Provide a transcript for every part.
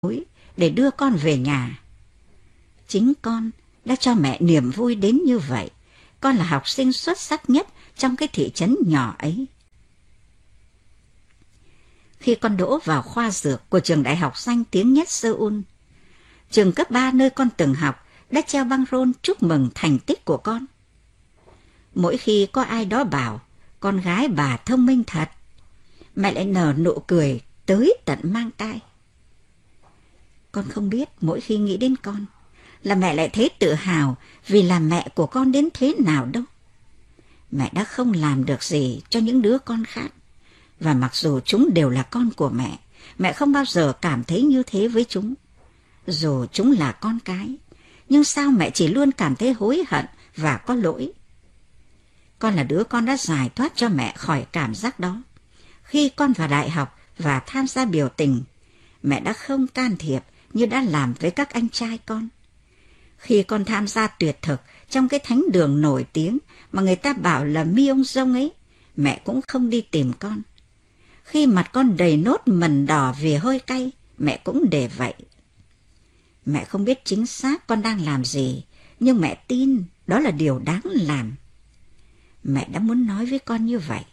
tối để đưa con về nhà. Chính con đã cho mẹ niềm vui đến như vậy. Con là học sinh xuất sắc nhất trong cái thị trấn nhỏ ấy. Khi con đỗ vào khoa dược của trường đại học danh tiếng nhất Seoul, trường cấp 3 nơi con từng học đã treo băng rôn chúc mừng thành tích của con. Mỗi khi có ai đó bảo con gái bà thông minh thật, mẹ lại nở nụ cười tới tận mang tai. Con không biết mỗi khi nghĩ đến con là mẹ lại thấy tự hào vì là mẹ của con đến thế nào đâu. Mẹ đã không làm được gì cho những đứa con khác, và mặc dù chúng đều là con của mẹ không bao giờ cảm thấy như thế với chúng. Dù chúng là con cái, nhưng sao mẹ chỉ luôn cảm thấy hối hận và có lỗi. Con là đứa con đã giải thoát cho mẹ khỏi cảm giác đó. Khi con vào đại học và tham gia biểu tình, mẹ đã không can thiệp như đã làm với các anh trai con. Khi con tham gia tuyệt thực trong cái thánh đường nổi tiếng mà người ta bảo là Myeongdong ấy, mẹ cũng không đi tìm con. Khi mặt con đầy nốt mẩn đỏ vì hơi cay, mẹ cũng để vậy. Mẹ không biết chính xác con đang làm gì, nhưng mẹ tin đó là điều đáng làm. Mẹ đã muốn nói với con như vậy.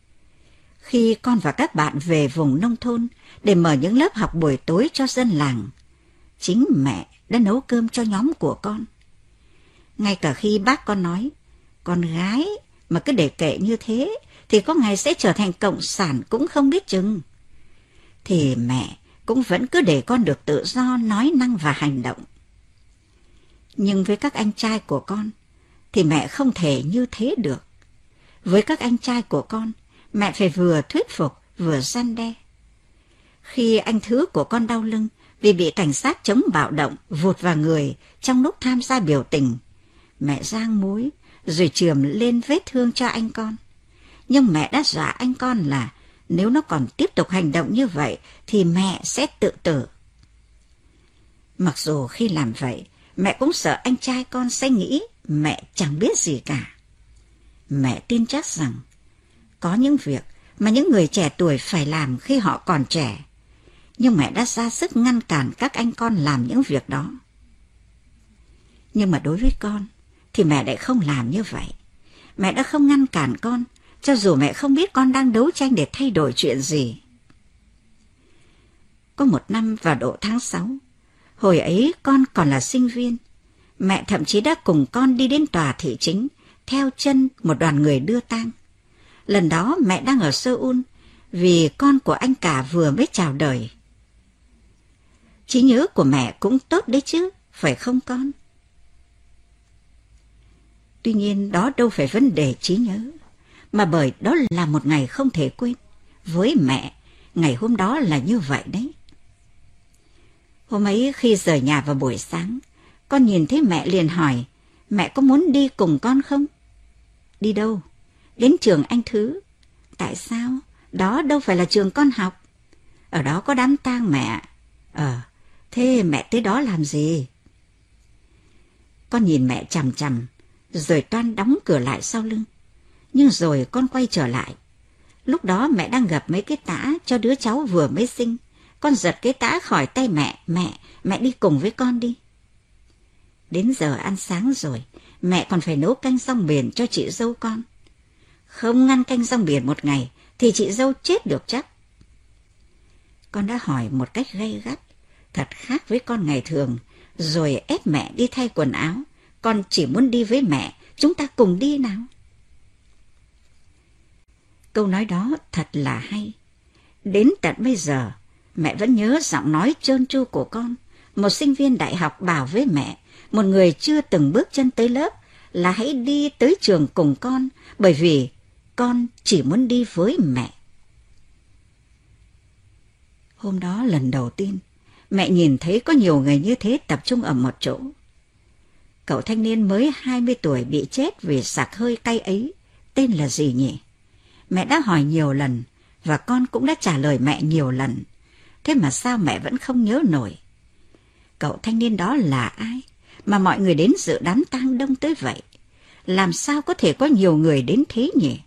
Khi con và các bạn về vùng nông thôn để mở những lớp học buổi tối cho dân làng, chính mẹ đã nấu cơm cho nhóm của con. Ngay cả khi bác con nói, con gái mà cứ để kệ như thế thì có ngày sẽ trở thành cộng sản cũng không biết chừng, thì mẹ cũng vẫn cứ để con được tự do nói năng và hành động. Nhưng với các anh trai của con thì mẹ không thể như thế được. Với các anh trai của con, mẹ phải vừa thuyết phục vừa răn đe. Khi anh thứ của con đau lưng vì bị cảnh sát chống bạo động vụt vào người trong lúc tham gia biểu tình, mẹ rang muối rồi chườm lên vết thương cho anh con. Nhưng mẹ đã dọa anh con là nếu nó còn tiếp tục hành động như vậy thì mẹ sẽ tự tử. Mặc dù khi làm vậy, mẹ cũng sợ anh trai con sẽ nghĩ mẹ chẳng biết gì cả. Mẹ tin chắc rằng có những việc mà những người trẻ tuổi phải làm khi họ còn trẻ, nhưng mẹ đã ra sức ngăn cản các anh con làm những việc đó. Nhưng mà đối với con thì mẹ lại không làm như vậy. Mẹ đã không ngăn cản con, cho dù mẹ không biết con đang đấu tranh để thay đổi chuyện gì. Có một năm vào độ tháng 6, hồi ấy con còn là sinh viên, mẹ thậm chí đã cùng con đi đến tòa thị chính theo chân một đoàn người đưa tang. Lần đó mẹ đang ở Seoul vì con của anh cả vừa mới chào đời. Trí nhớ của mẹ cũng tốt đấy chứ, phải không con? Tuy nhiên đó đâu phải vấn đề trí nhớ, mà bởi đó là một ngày không thể quên. Với mẹ, ngày hôm đó là như vậy đấy. Hôm ấy khi rời nhà vào buổi sáng, con nhìn thấy mẹ liền hỏi, mẹ có muốn đi cùng con không? Đi đâu? Đến trường anh Thứ. Tại sao? Đó đâu phải là trường con học. Ở đó có đám tang mẹ. Thế mẹ tới đó làm gì? Con nhìn mẹ chằm chằm, rồi toan đóng cửa lại sau lưng. Nhưng rồi con quay trở lại. Lúc đó mẹ đang gập mấy cái tã cho đứa cháu vừa mới sinh. Con giật cái tã khỏi tay mẹ. Mẹ đi cùng với con đi. Đến giờ ăn sáng rồi, mẹ còn phải nấu canh rong biển cho chị dâu con. Không ngăn canh rong biển một ngày thì chị dâu chết được chắc. Con đã hỏi một cách gay gắt, thật khác với con ngày thường, rồi ép mẹ đi thay quần áo. Con chỉ muốn đi với mẹ, chúng ta cùng đi nào. Câu nói đó thật là hay. Đến tận bây giờ, mẹ vẫn nhớ giọng nói trơn tru của con. Một sinh viên đại học bảo với mẹ, một người chưa từng bước chân tới lớp, là hãy đi tới trường cùng con, bởi vì con chỉ muốn đi với mẹ. Hôm đó lần đầu tiên, mẹ nhìn thấy có nhiều người như thế tập trung ở một chỗ. Cậu thanh niên mới 20 tuổi bị chết vì sặc hơi cay ấy, tên là gì nhỉ? Mẹ đã hỏi nhiều lần, và con cũng đã trả lời mẹ nhiều lần. Thế mà sao mẹ vẫn không nhớ nổi? Cậu thanh niên đó là ai mà mọi người đến dự đám tang đông tới vậy? Làm sao có thể có nhiều người đến thế nhỉ?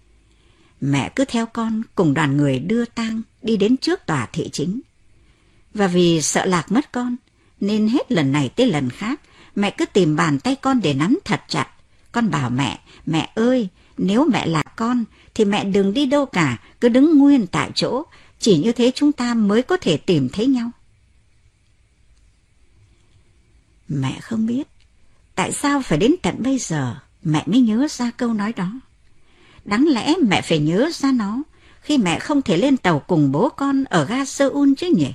Mẹ cứ theo con cùng đoàn người đưa tang đi đến trước tòa thị chính. Và vì sợ lạc mất con, nên hết lần này tới lần khác, mẹ cứ tìm bàn tay con để nắm thật chặt. Con bảo mẹ ơi, nếu mẹ lạc con, thì mẹ đừng đi đâu cả, cứ đứng nguyên tại chỗ. Chỉ như thế chúng ta mới có thể tìm thấy nhau. Mẹ không biết tại sao phải đến tận bây giờ mẹ mới nhớ ra câu nói đó. Đáng lẽ mẹ phải nhớ ra nó khi mẹ không thể lên tàu cùng bố con ở ga Seoul chứ nhỉ?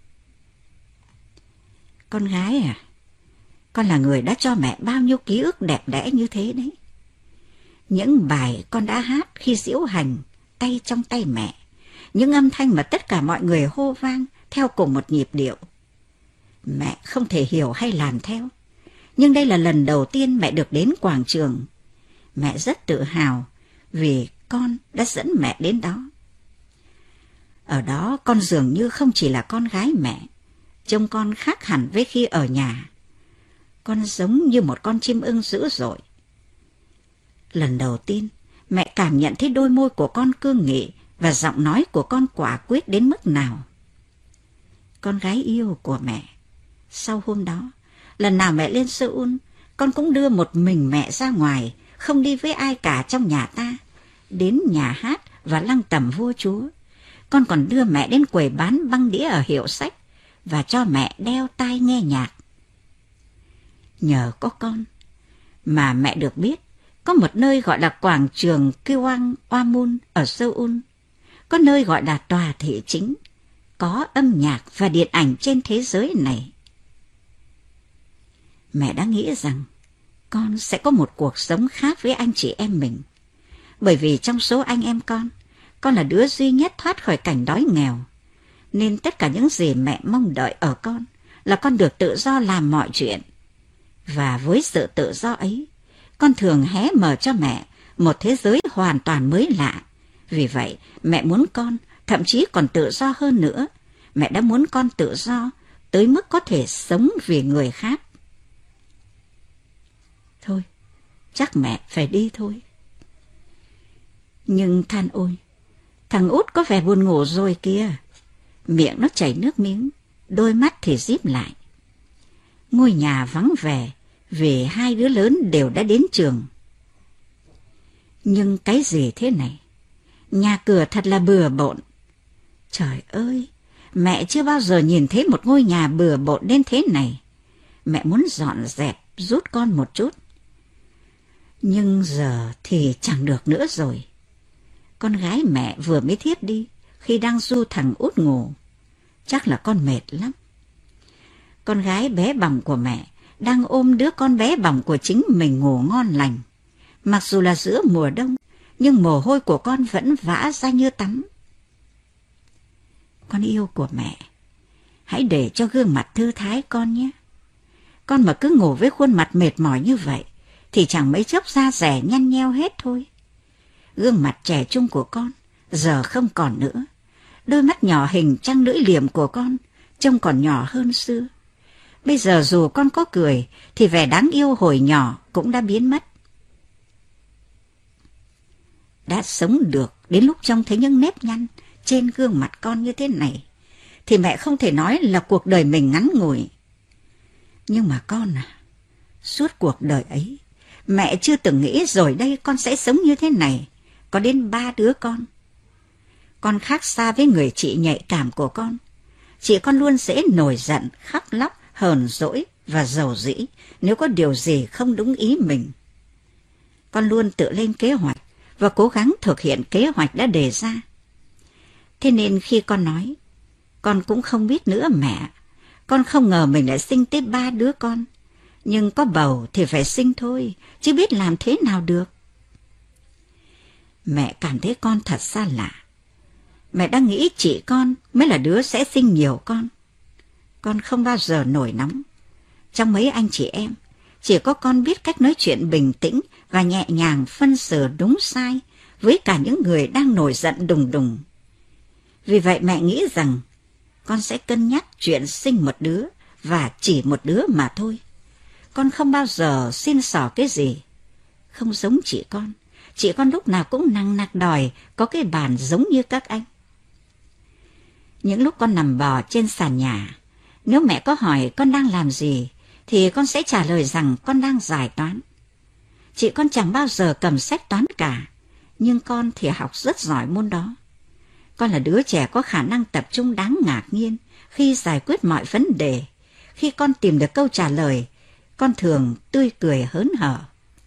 Con gái à, con là người đã cho mẹ bao nhiêu ký ức đẹp đẽ như thế đấy. Những bài con đã hát khi diễu hành tay trong tay mẹ, những âm thanh mà tất cả mọi người hô vang theo cùng một nhịp điệu. Mẹ không thể hiểu hay làm theo, nhưng đây là lần đầu tiên mẹ được đến quảng trường. Mẹ rất tự hào vì con đã dẫn mẹ đến đó. Ở đó con dường như không chỉ là con gái mẹ, trông con khác hẳn với khi ở nhà. Con giống như một con chim ưng dữ dội. Lần đầu tiên, mẹ cảm nhận thấy đôi môi của con cương nghị và giọng nói của con quả quyết đến mức nào. Con gái yêu của mẹ. Sau hôm đó, lần nào mẹ lên Seoul, con cũng đưa một mình mẹ ra ngoài, không đi với ai cả trong nhà ta, đến nhà hát và lăng tẩm vua chúa. Con còn đưa mẹ đến quầy bán băng đĩa ở hiệu sách và cho mẹ đeo tai nghe nhạc. Nhờ có con mà mẹ được biết có một nơi gọi là quảng trường Gyeongwamun ở Seoul, có nơi gọi là tòa thị chính, có âm nhạc và điện ảnh trên thế giới này. Mẹ đã nghĩ rằng con sẽ có một cuộc sống khác với anh chị em mình, bởi vì trong số anh em con là đứa duy nhất thoát khỏi cảnh đói nghèo, nên tất cả những gì mẹ mong đợi ở con là con được tự do làm mọi chuyện. Và với sự tự do ấy, con thường hé mở cho mẹ một thế giới hoàn toàn mới lạ. Vì vậy, mẹ muốn con thậm chí còn tự do hơn nữa. Mẹ đã muốn con tự do tới mức có thể sống vì người khác. Thôi, chắc mẹ phải đi thôi. Nhưng than ôi, thằng út có vẻ buồn ngủ rồi kìa. Miệng nó chảy nước miếng, đôi mắt thì díp lại. Ngôi nhà vắng vẻ vì hai đứa lớn đều đã đến trường. Nhưng cái gì thế này? Nhà cửa thật là bừa bộn. Trời ơi, mẹ chưa bao giờ nhìn thấy một ngôi nhà bừa bộn đến thế này. Mẹ muốn dọn dẹp, rút con một chút. Nhưng giờ thì chẳng được nữa rồi. Con gái mẹ vừa mới thiếp đi khi đang du thằng út ngủ. Chắc là con mệt lắm. Con gái bé bỏng của mẹ đang ôm đứa con bé bỏng của chính mình ngủ ngon lành. Mặc dù là giữa mùa đông, nhưng mồ hôi của con vẫn vã ra như tắm. Con yêu của mẹ, hãy để cho gương mặt thư thái con nhé. Con mà cứ ngủ với khuôn mặt mệt mỏi như vậy, thì chẳng mấy chốc da dẻ nhăn nheo hết thôi. Gương mặt trẻ trung của con giờ không còn nữa. Đôi mắt nhỏ hình trăng lưỡi liềm của con trông còn nhỏ hơn xưa. Bây giờ dù con có cười thì vẻ đáng yêu hồi nhỏ cũng đã biến mất. Đã sống được đến lúc trông thấy những nếp nhăn trên gương mặt con như thế này thì mẹ không thể nói là cuộc đời mình ngắn ngủi. Nhưng mà con à, suốt cuộc đời ấy mẹ chưa từng nghĩ rồi đây con sẽ sống như thế này, có đến 3 đứa con. Con khác xa với người chị nhạy cảm của con. Chị con luôn dễ nổi giận, khóc lóc, hờn dỗi và giàu dĩ nếu có điều gì không đúng ý mình. Con luôn tự lên kế hoạch và cố gắng thực hiện kế hoạch đã đề ra. Thế nên khi con nói, con cũng không biết nữa mẹ. Con không ngờ mình lại sinh tới 3 đứa con. Nhưng có bầu thì phải sinh thôi, chứ biết làm thế nào được. Mẹ cảm thấy con thật xa lạ. Mẹ đã nghĩ chị con mới là đứa sẽ sinh nhiều con. Con không bao giờ nổi nóng. Trong mấy anh chị em, chỉ có con biết cách nói chuyện bình tĩnh và nhẹ nhàng phân xử đúng sai với cả những người đang nổi giận đùng đùng. Vì vậy mẹ nghĩ rằng con sẽ cân nhắc chuyện sinh một đứa và chỉ một đứa mà thôi. Con không bao giờ xin xỏ cái gì. Không giống chị con lúc nào cũng nằng nặc đòi có cái bàn giống như các anh. Những lúc con nằm bò trên sàn nhà, nếu mẹ có hỏi con đang làm gì, thì con sẽ trả lời rằng con đang giải toán. Chị con chẳng bao giờ cầm sách toán cả, nhưng con thì học rất giỏi môn đó. Con là đứa trẻ có khả năng tập trung đáng ngạc nhiên khi giải quyết mọi vấn đề. Khi con tìm được câu trả lời, con thường tươi cười hớn hở.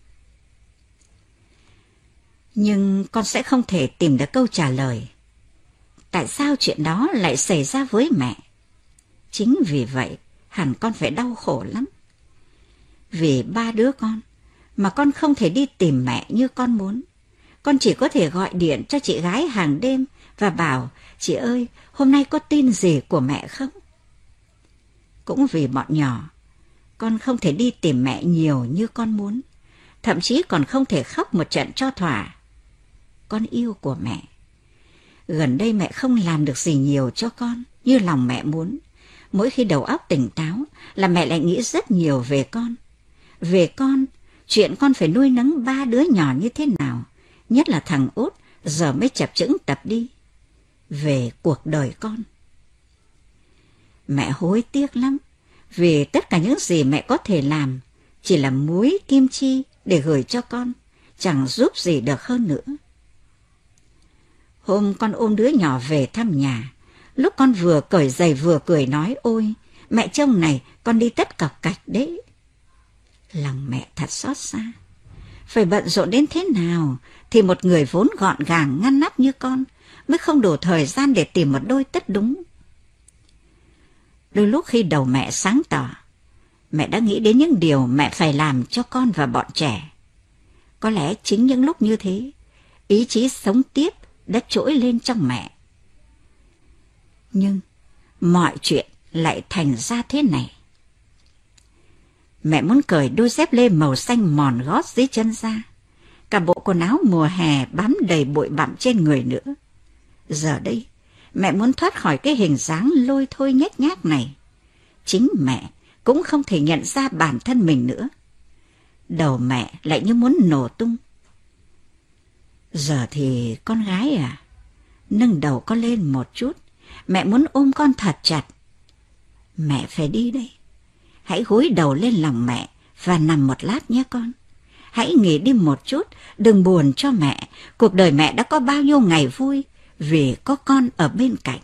Nhưng con sẽ không thể tìm được câu trả lời. Tại sao chuyện đó lại xảy ra với mẹ? Chính vì vậy, hẳn con phải đau khổ lắm. Vì 3 đứa con, mà con không thể đi tìm mẹ như con muốn. Con chỉ có thể gọi điện cho chị gái hàng đêm và bảo, chị ơi, hôm nay có tin gì của mẹ không? Cũng vì bọn nhỏ, con không thể đi tìm mẹ nhiều như con muốn. Thậm chí còn không thể khóc một trận cho thỏa. Con yêu của mẹ. Gần đây mẹ không làm được gì nhiều cho con như lòng mẹ muốn. Mỗi khi đầu óc tỉnh táo là mẹ lại nghĩ rất nhiều về con. Về con, chuyện con phải nuôi nấng 3 đứa nhỏ như thế nào, nhất là thằng út giờ mới chập chững tập đi. Về cuộc đời con. Mẹ hối tiếc lắm, vì tất cả những gì mẹ có thể làm chỉ là muối kim chi để gửi cho con, chẳng giúp gì được hơn nữa. Hôm con ôm đứa nhỏ về thăm nhà, lúc con vừa cởi giày vừa cười nói, ôi, mẹ trông này, con đi tất cọc cạch đấy. Lòng mẹ thật xót xa. Phải bận rộn đến thế nào thì một người vốn gọn gàng ngăn nắp như con mới không đủ thời gian để tìm một đôi tất đúng. Đôi lúc khi đầu mẹ sáng tỏ, mẹ đã nghĩ đến những điều mẹ phải làm cho con và bọn trẻ. Có lẽ chính những lúc như thế, ý chí sống tiếp đã trỗi lên trong mẹ. Nhưng mọi chuyện lại thành ra thế này. Mẹ muốn cởi đôi dép lê màu xanh mòn gót dưới chân ra. Cả bộ quần áo mùa hè bám đầy bụi bặm trên người nữa. Giờ đây, mẹ muốn thoát khỏi cái hình dáng lôi thôi nhếch nhác này. Chính mẹ cũng không thể nhận ra bản thân mình nữa. Đầu mẹ lại như muốn nổ tung. Giờ thì con gái à, nâng đầu con lên một chút. Mẹ muốn ôm con thật chặt. Mẹ phải đi đây. Hãy gối đầu lên lòng mẹ và nằm một lát nhé con. Hãy nghỉ đi một chút, đừng buồn cho mẹ. Cuộc đời mẹ đã có bao nhiêu ngày vui vì có con ở bên cạnh.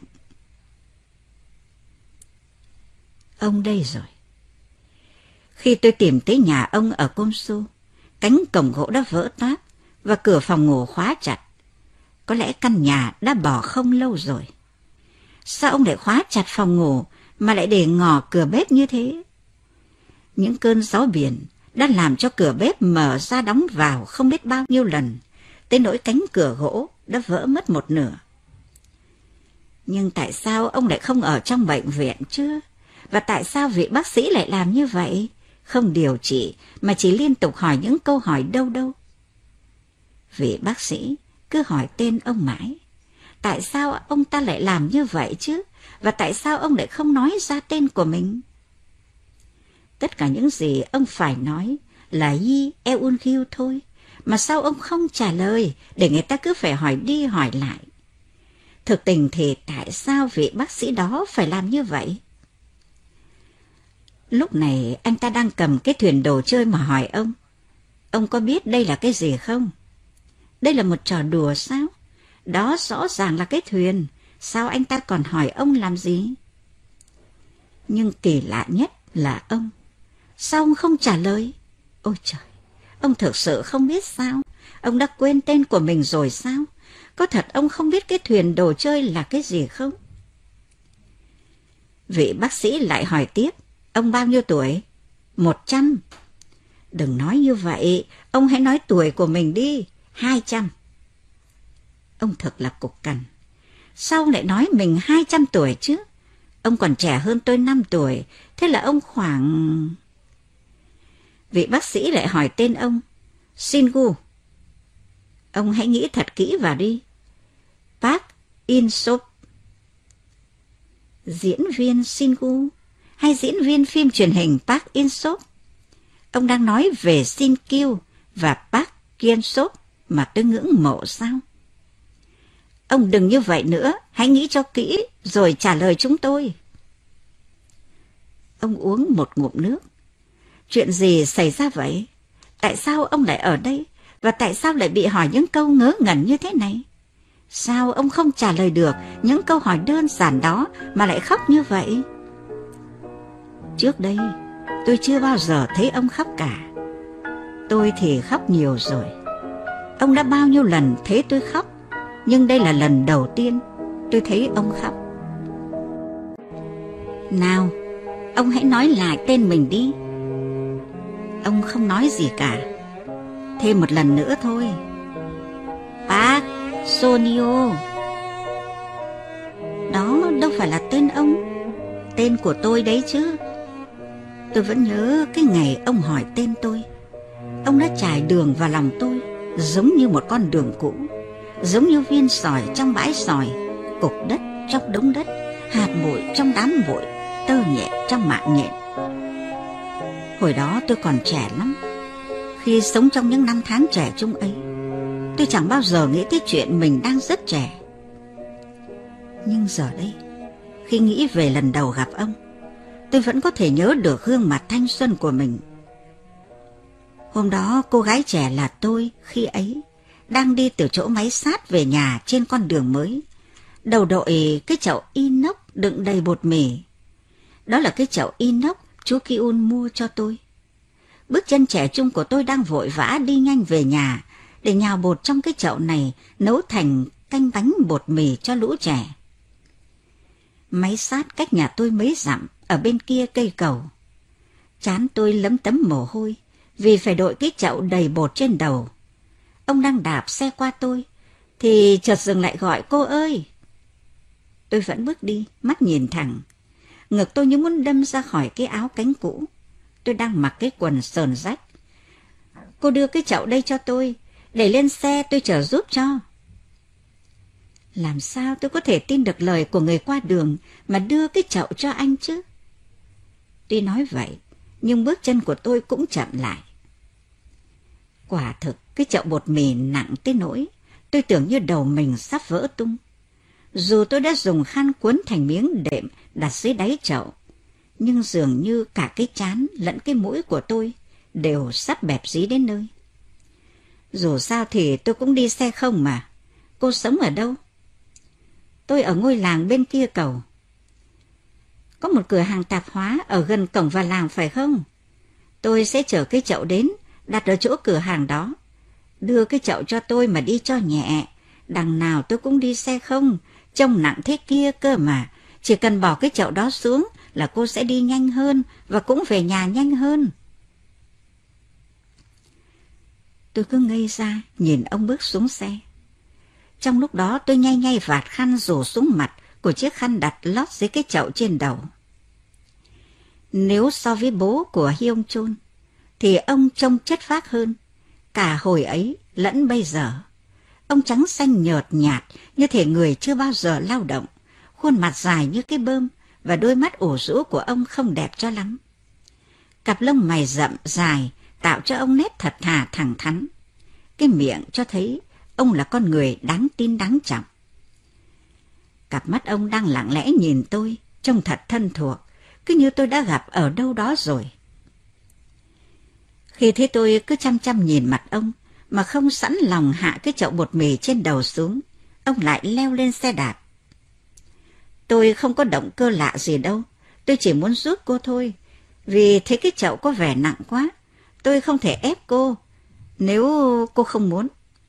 Ông đây rồi. Khi tôi tìm tới nhà ông ở Côm Su, cánh cổng gỗ đã vỡ toác và cửa phòng ngủ khóa chặt. Có lẽ căn nhà đã bỏ không lâu rồi. Sao ông lại khóa chặt phòng ngủ mà lại để ngỏ cửa bếp như thế? Những cơn gió biển đã làm cho cửa bếp mở ra đóng vào không biết bao nhiêu lần, tới nỗi cánh cửa gỗ đã vỡ mất một nửa. Nhưng tại sao ông lại không ở trong bệnh viện chứ? Và tại sao vị bác sĩ lại làm như vậy? Không điều trị mà chỉ liên tục hỏi những câu hỏi đâu đâu. Vị bác sĩ cứ hỏi tên ông mãi. Tại sao ông ta lại làm như vậy chứ? Và tại sao ông lại không nói ra tên của mình? Tất cả những gì ông phải nói là Yi Eun Gyu thôi. Mà sao ông không trả lời để người ta cứ phải hỏi đi hỏi lại? Thực tình thì tại sao vị bác sĩ đó phải làm như vậy? Lúc này anh ta đang cầm cái thuyền đồ chơi mà hỏi ông. Ông có biết đây là cái gì không? Đây là một trò đùa sao? Đó rõ ràng là cái thuyền. Sao anh ta còn hỏi ông làm gì? Nhưng kỳ lạ nhất là ông. Sao ông không trả lời? Ôi trời, ông thực sự không biết sao? Ông đã quên tên của mình rồi sao? Có thật ông không biết cái thuyền đồ chơi là cái gì không? Vị bác sĩ lại hỏi tiếp. Ông bao nhiêu tuổi? 100. Đừng nói như vậy, ông hãy nói tuổi của mình đi. 200. Ông thật là cục cằn. Sao ông lại nói mình 200 tuổi chứ? Ông còn trẻ hơn tôi 5 tuổi, thế là ông khoảng... Vị bác sĩ lại hỏi tên ông. Shingu. Ông hãy nghĩ thật kỹ vào đi. Park In-sop. Diễn viên Shingu hay diễn viên phim truyền hình Park In-sop? Ông đang nói về Shin Kyu và Park Kyen-sop mà tôi ngưỡng mộ sao? Ông đừng như vậy nữa, hãy nghĩ cho kỹ rồi trả lời chúng tôi. Ông uống một ngụm nước. Chuyện gì xảy ra vậy? Tại sao ông lại ở đây? Và tại sao lại bị hỏi những câu ngớ ngẩn như thế này? Sao ông không trả lời được những câu hỏi đơn giản đó mà lại khóc như vậy? Trước đây, tôi chưa bao giờ thấy ông khóc cả. Tôi thì khóc nhiều rồi. Ông đã bao nhiêu lần thấy tôi khóc, nhưng đây là lần đầu tiên tôi thấy ông khóc. Nào, ông hãy nói lại tên mình đi. Ông không nói gì cả. Thêm một lần nữa thôi. Park Sonio. Đó đâu phải là tên ông. Tên của tôi đấy chứ. Tôi vẫn nhớ cái ngày ông hỏi tên tôi. Ông đã trải đường vào lòng tôi, giống như một con đường cũ, giống như viên sỏi trong bãi sỏi, cục đất trong đống đất, hạt bụi trong đám bụi, tơ nhện trong mạng nhện. Hồi đó tôi còn trẻ lắm. Khi sống trong những năm tháng trẻ trung ấy, tôi chẳng bao giờ nghĩ tới chuyện mình đang rất trẻ. Nhưng giờ đây, khi nghĩ về lần đầu gặp ông, tôi vẫn có thể nhớ được gương mặt thanh xuân của mình. Hôm đó cô gái trẻ là tôi khi ấy, đang đi từ chỗ máy sát về nhà trên con đường mới, đầu đội cái chậu inox đựng đầy bột mì. Đó là cái chậu inox chú Kiun mua cho tôi. Bước chân trẻ trung của tôi đang vội vã đi nhanh về nhà để nhào bột trong cái chậu này nấu thành canh bánh bột mì cho lũ trẻ. Máy sát cách nhà tôi mấy dặm ở bên kia cây cầu. Trán tôi lấm tấm mồ hôi vì phải đội cái chậu đầy bột trên đầu. Ông đang đạp xe qua tôi thì chợt dừng lại gọi cô ơi. Tôi vẫn bước đi, mắt nhìn thẳng. Ngực tôi như muốn đâm ra khỏi cái áo cánh cũ. Tôi đang mặc cái quần sờn rách. Cô đưa cái chậu đây cho tôi, để lên xe tôi chở giúp cho. Làm sao tôi có thể tin được lời của người qua đường mà đưa cái chậu cho anh chứ? Tuy nói vậy, nhưng bước chân của tôi cũng chậm lại. Quả thực, cái chậu bột mì nặng tới nỗi tôi tưởng như đầu mình sắp vỡ tung. Dù tôi đã dùng khăn cuốn thành miếng đệm đặt dưới đáy chậu, nhưng dường như cả cái trán lẫn cái mũi của tôi đều sắp bẹp dí đến nơi. Dù sao thì tôi cũng đi xe không mà. Cô sống ở đâu? Tôi ở ngôi làng bên kia cầu. Có một cửa hàng tạp hóa ở gần cổng vào làng phải không? Tôi sẽ chở cái chậu đến, đặt ở chỗ cửa hàng đó. Đưa cái chậu cho tôi mà đi cho nhẹ. Đằng nào tôi cũng đi xe không, trông nặng thế kia cơ mà. Chỉ cần bỏ cái chậu đó xuống là cô sẽ đi nhanh hơn và cũng về nhà nhanh hơn. Tôi cứ ngây ra nhìn ông bước xuống xe. Trong lúc đó tôi nhay nhay vạt khăn rủ xuống mặt của chiếc khăn đặt lót dưới cái chậu trên đầu. Nếu so với bố của Hyung Chun thì ông trông chất phác hơn. Cả hồi ấy lẫn bây giờ, ông trắng xanh nhợt nhạt như thể người chưa bao giờ lao động, khuôn mặt dài như cái bơm và đôi mắt ủ rũ của ông không đẹp cho lắm. Cặp lông mày rậm dài tạo cho ông nét thật thà thẳng thắn. Cái miệng cho thấy ông là con người đáng tin đáng trọng. Cặp mắt ông đang lặng lẽ nhìn tôi, trông thật thân thuộc, cứ như tôi đã gặp ở đâu đó rồi. Khi thấy tôi cứ chăm chăm nhìn mặt ông mà không sẵn lòng hạ cái chậu bột mì trên đầu xuống, ông lại leo lên xe đạp. Tôi không có động cơ lạ gì đâu, tôi chỉ muốn giúp cô thôi, vì thấy cái chậu có vẻ nặng quá, tôi không thể ép cô, nếu cô không muốn.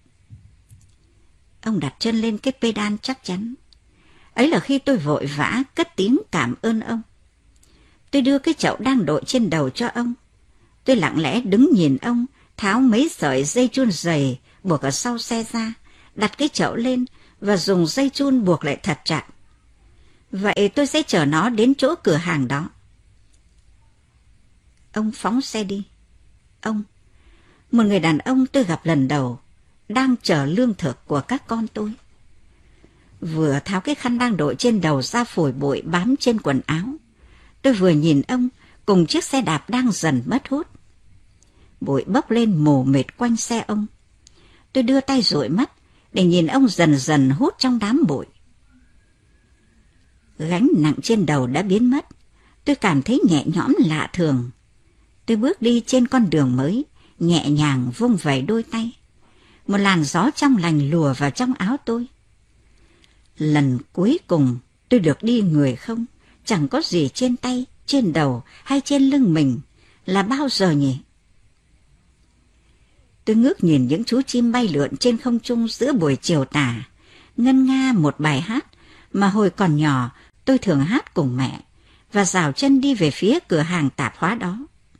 Ông đặt chân lên cái pedal chắc chắn. Ấy là khi tôi vội vã cất tiếng cảm ơn ông. Tôi đưa cái chậu đang đội trên đầu cho ông. Tôi lặng lẽ đứng nhìn ông tháo mấy sợi dây chun dày buộc ở sau xe ra, đặt cái chậu lên và dùng dây chun buộc lại thật chặt. Vậy tôi sẽ chở nó đến chỗ cửa hàng đó. Ông phóng xe đi. Ông, một người đàn ông tôi gặp lần đầu, đang chở lương thực của các con tôi. Vừa tháo cái khăn đang đội trên đầu ra phủi bụi bám trên quần áo, tôi vừa nhìn ông cùng chiếc xe đạp đang dần mất hút. Bụi bốc lên mù mịt quanh xe ông. Tôi đưa tay dụi mắt để nhìn ông dần dần hút trong đám bụi. Gánh nặng trên đầu đã biến mất, tôi cảm thấy nhẹ nhõm lạ thường. Tôi bước đi trên con đường mới, nhẹ nhàng vung vẩy đôi tay. Một làn gió trong lành lùa vào trong áo tôi. Lần cuối cùng tôi được đi người không, chẳng có gì trên tay, trên đầu hay trên lưng mình, là bao giờ nhỉ? Tôi ngước nhìn những chú chim bay lượn trên không trung giữa buổi chiều tà, ngân nga một bài hát mà hồi còn nhỏ tôi thường hát cùng mẹ, và dào chân đi về phía cửa hàng tạp hóa đó.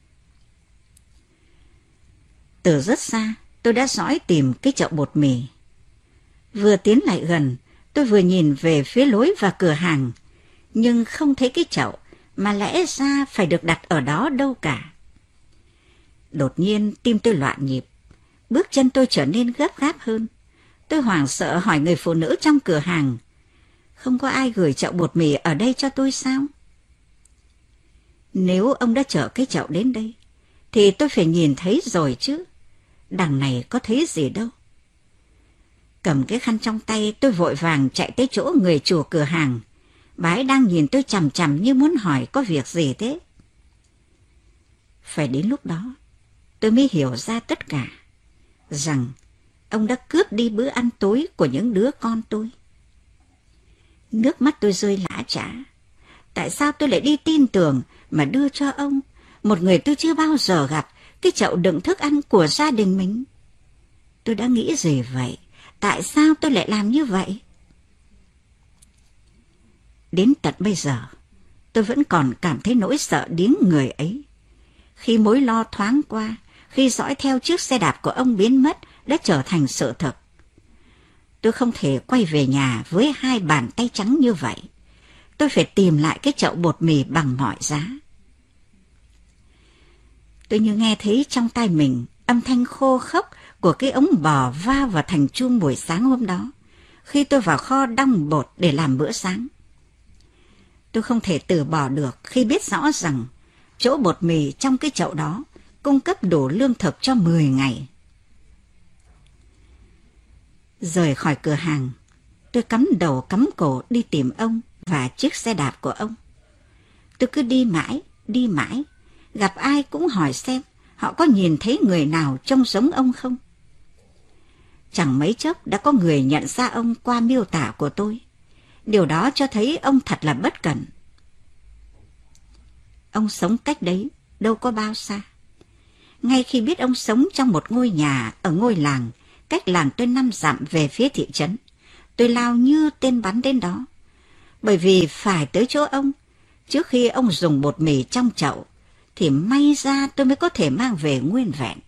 Từ rất xa, tôi đã dõi tìm cái chậu bột mì. Vừa tiến lại gần, tôi vừa nhìn về phía lối vào cửa hàng, nhưng không thấy cái chậu mà lẽ ra phải được đặt ở đó đâu cả. Đột nhiên tim tôi loạn nhịp, bước chân tôi trở nên gấp gáp hơn. Tôi hoảng sợ hỏi người phụ nữ trong cửa hàng, không có ai gửi chậu bột mì ở đây cho tôi sao? Nếu ông đã chở cái chậu đến đây, thì tôi phải nhìn thấy rồi chứ. Đằng này có thấy gì đâu. Cầm cái khăn trong tay, tôi vội vàng chạy tới chỗ người chủ cửa hàng. Bà ấy đang nhìn tôi chằm chằm như muốn hỏi có việc gì thế. Phải đến lúc đó, tôi mới hiểu ra tất cả, rằng ông đã cướp đi bữa ăn tối của những đứa con tôi. Nước mắt tôi rơi lã chã. Tại sao tôi lại đi tin tưởng mà đưa cho ông, một người tôi chưa bao giờ gặp, cái chậu đựng thức ăn của gia đình mình? Tôi đã nghĩ gì vậy? Tại sao tôi lại làm như vậy? Đến tận bây giờ, tôi vẫn còn cảm thấy nỗi sợ điếng người ấy. Khi mối lo thoáng qua, khi dõi theo chiếc xe đạp của ông biến mất đã trở thành sự thật. Tôi không thể quay về nhà với hai bàn tay trắng như vậy. Tôi phải tìm lại cái chậu bột mì bằng mọi giá. Tôi như nghe thấy trong tai mình âm thanh khô khốc của cái ống bò va vào thành chuông buổi sáng hôm đó, khi tôi vào kho đong bột để làm bữa sáng. Tôi không thể từ bỏ được khi biết rõ rằng chỗ bột mì trong cái chậu đó cung cấp đủ lương thực cho 10 ngày. Rời khỏi cửa hàng, tôi cắm đầu cắm cổ đi tìm ông và chiếc xe đạp của ông. Tôi cứ đi mãi, gặp ai cũng hỏi xem họ có nhìn thấy người nào trông giống ông không. Chẳng mấy chốc đã có người nhận ra ông qua miêu tả của tôi. Điều đó cho thấy ông thật là bất cẩn. Ông sống cách đấy đâu có bao xa. Ngay khi biết ông sống trong một ngôi nhà ở ngôi làng, cách làng tôi 5 dặm về phía thị trấn, tôi lao như tên bắn đến đó. Bởi vì phải tới chỗ ông, trước khi ông dùng bột mì trong chậu, thì may ra tôi mới có thể mang về nguyên vẹn.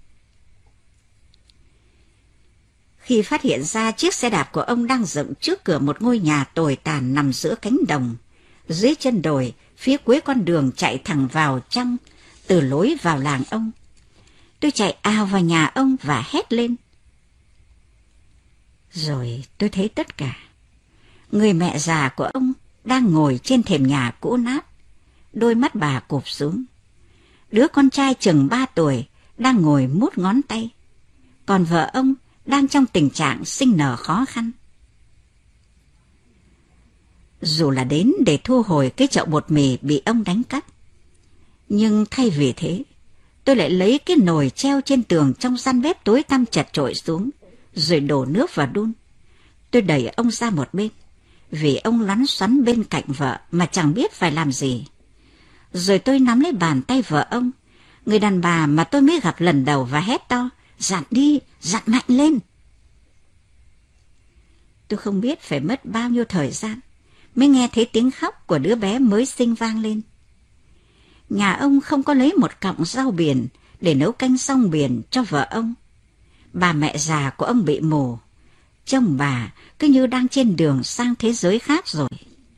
Khi phát hiện ra chiếc xe đạp của ông đang dựng trước cửa một ngôi nhà tồi tàn nằm giữa cánh đồng, dưới chân đồi, phía cuối con đường chạy thẳng vào trong, từ lối vào làng ông, tôi chạy ào vào nhà ông và hét lên. Rồi tôi thấy tất cả. Người mẹ già của ông đang ngồi trên thềm nhà cũ nát, đôi mắt bà cụp xuống. Đứa con trai chừng 3 tuổi đang ngồi mút ngón tay, còn vợ ông đang trong tình trạng sinh nở khó khăn. Dù là đến để thu hồi cái chậu bột mì bị ông đánh cắp, nhưng thay vì thế, tôi lại lấy cái nồi treo trên tường trong gian bếp tối tăm chật chội xuống, rồi đổ nước vào đun. Tôi đẩy ông ra một bên, vì ông lắn xoắn bên cạnh vợ mà chẳng biết phải làm gì. Rồi tôi nắm lấy bàn tay vợ ông, người đàn bà mà tôi mới gặp lần đầu, và hét to, dặn đi, dặn mạnh lên. Tôi không biết phải mất bao nhiêu thời gian mới nghe thấy tiếng khóc của đứa bé mới sinh vang lên. Nhà ông không có lấy một cọng rau biển để nấu canh rong biển cho vợ ông. Bà mẹ già của ông bị mù, trông bà cứ như đang trên đường sang thế giới khác rồi.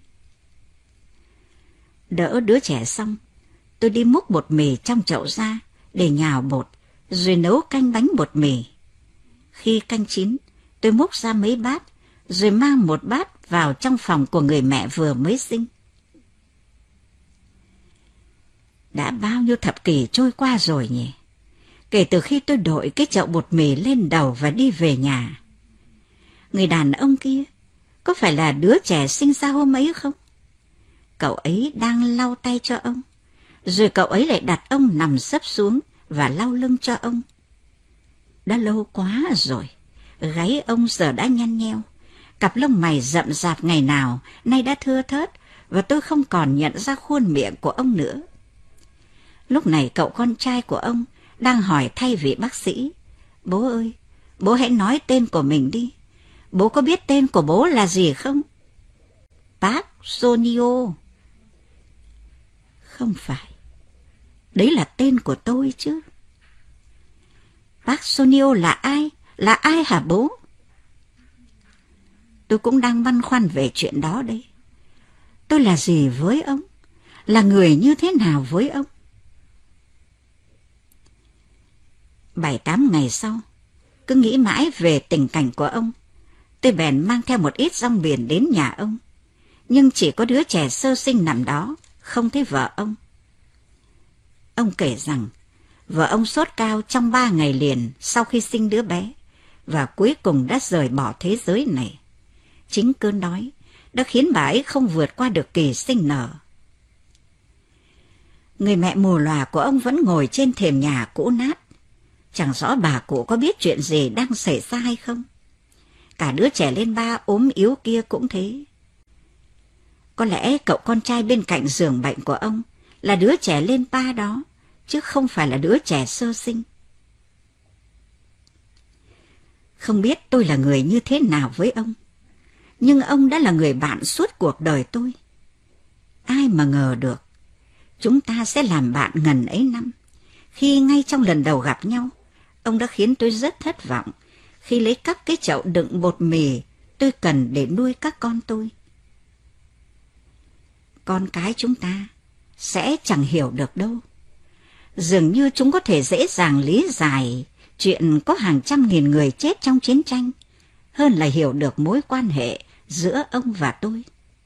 Đỡ đứa trẻ xong, tôi đi múc bột mì trong chậu ra để nhào bột, rồi nấu canh bánh bột mì. Khi canh chín, tôi múc ra mấy bát, rồi mang một bát vào trong phòng của người mẹ vừa mới sinh. Đã bao nhiêu thập kỷ trôi qua rồi nhỉ? Kể từ khi tôi đội cái chậu bột mì lên đầu và đi về nhà. người đàn ông kia có phải là đứa trẻ sinh ra hôm ấy không? Cậu ấy đang lau tay cho ông, rồi cậu ấy lại đặt ông nằm sấp xuống và lau lưng cho ông. Đã lâu quá rồi, gáy ông giờ đã nhăn nheo, cặp lông mày rậm rạp ngày nào nay đã thưa thớt, và tôi không còn nhận ra khuôn miệng của ông nữa. Lúc này cậu con trai của ông đang hỏi thay vị bác sĩ: "Bố ơi, bố hãy nói tên của mình đi. Bố có biết tên của bố là gì không?" "Park Sonio." "Không phải, đấy là tên của tôi chứ." "Park Sonio là ai? Là ai hả bố?" "Tôi cũng đang băn khoăn về chuyện đó đấy. Tôi là gì với ông? Là người như thế nào với ông?" 7-8 ngày sau, cứ nghĩ mãi về tình cảnh của ông, tôi bèn mang theo một ít rong biển đến nhà ông. Nhưng chỉ có đứa trẻ sơ sinh nằm đó, không thấy vợ ông. Ông kể rằng vợ ông sốt cao trong 3 ngày liền sau khi sinh đứa bé, và cuối cùng đã rời bỏ thế giới này. Chính cơn đói đã khiến bà ấy không vượt qua được kỳ sinh nở. Người mẹ mù lòa của ông vẫn ngồi trên thềm nhà cũ nát. Chẳng rõ bà cụ có biết chuyện gì đang xảy ra hay không. Cả đứa trẻ lên 3 ốm yếu kia cũng thế. Có lẽ cậu con trai bên cạnh giường bệnh của ông là đứa trẻ lên 3 đó, chứ không phải là đứa trẻ sơ sinh. Không biết tôi là người như thế nào với ông, nhưng ông đã là người bạn suốt cuộc đời tôi. Ai mà ngờ được, chúng ta sẽ làm bạn ngần ấy năm, khi ngay trong lần đầu gặp nhau, ông đã khiến tôi rất thất vọng khi lấy cắp cái chậu đựng bột mì tôi cần để nuôi các con tôi. Con cái chúng ta sẽ chẳng hiểu được đâu. Dường như chúng có thể dễ dàng lý giải chuyện có hàng trăm nghìn người chết trong chiến tranh hơn là hiểu được mối quan hệ giữa ông và tôi.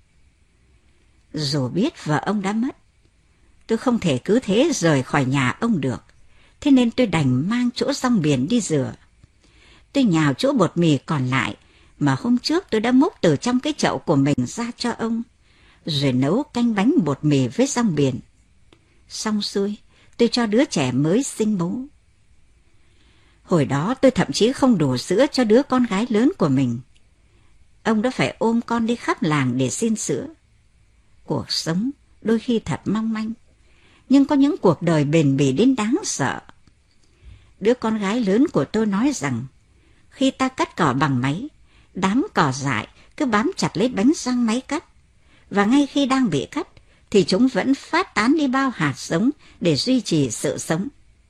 Dù biết vợ ông đã mất, tôi không thể cứ thế rời khỏi nhà ông được. Thế nên tôi đành mang chỗ rong biển đi rửa. Tôi nhào chỗ bột mì còn lại mà hôm trước tôi đã múc từ trong cái chậu của mình ra cho ông, rồi nấu canh bánh bột mì với rong biển. Xong xuôi, tôi cho đứa trẻ mới sinh bố. Hồi đó tôi thậm chí không đủ sữa cho đứa con gái lớn của mình. Ông đã phải ôm con đi khắp làng để xin sữa. Cuộc sống đôi khi thật mong manh, nhưng có những cuộc đời bền bỉ đến đáng sợ. Đứa con gái lớn của tôi nói rằng, khi ta cắt cỏ bằng máy, đám cỏ dại cứ bám chặt lấy bánh răng máy cắt, và ngay khi đang bị cắt, thì chúng vẫn phát tán đi bao hạt giống để duy trì sự sống.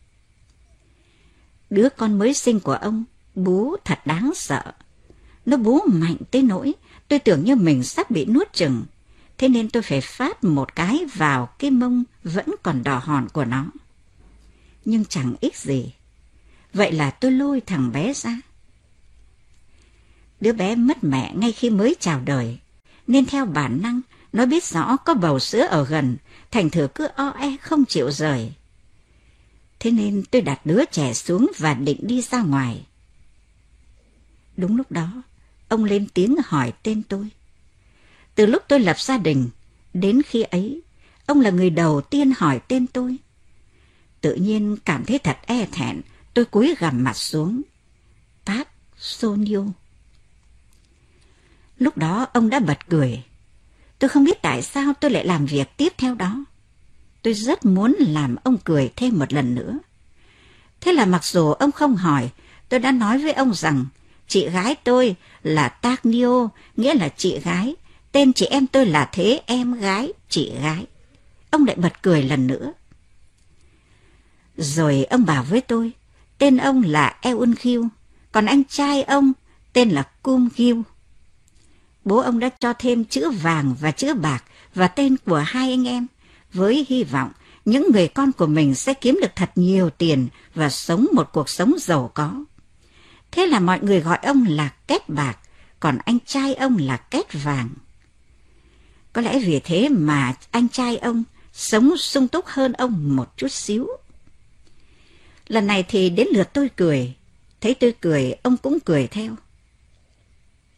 Đứa con mới sinh của ông bú thật đáng sợ. Nó bú mạnh tới nỗi tôi tưởng như mình sắp bị nuốt chửng. Thế nên tôi phải phát một cái vào cái mông vẫn còn đỏ hòn của nó. Nhưng chẳng ích gì. Vậy là tôi lôi thằng bé ra. Đứa bé mất mẹ ngay khi mới chào đời, nên theo bản năng nó biết rõ có bầu sữa ở gần, thành thử cứ o e không chịu rời. Thế nên tôi đặt đứa trẻ xuống và định đi ra ngoài. Đúng lúc đó, ông lên tiếng hỏi tên tôi. Từ lúc tôi lập gia đình, đến khi ấy, ông là người đầu tiên hỏi tên tôi. Tự nhiên cảm thấy thật e thẹn, tôi cúi gằm mặt xuống. Park Sonio. Lúc đó ông đã bật cười. Tôi không biết tại sao tôi lại làm việc tiếp theo đó. Tôi rất muốn làm ông cười thêm một lần nữa. Thế là mặc dù ông không hỏi, tôi đã nói với ông rằng chị gái tôi là Taknio, nghĩa là chị gái. Tên chị em tôi là thế, em gái, chị gái. Ông lại bật cười lần nữa. Rồi ông bảo với tôi, tên ông là Eun-gil, còn anh trai ông tên là Kum-gil. Bố ông đã cho thêm chữ vàng và chữ bạc và tên của hai anh em, với hy vọng những người con của mình sẽ kiếm được thật nhiều tiền và sống một cuộc sống giàu có. Thế là mọi người gọi ông là Két Bạc, còn anh trai ông là Két Vàng. Có lẽ vì thế mà anh trai ông sống sung túc hơn ông một chút xíu. Lần này thì đến lượt tôi cười. Thấy tôi cười, ông cũng cười theo.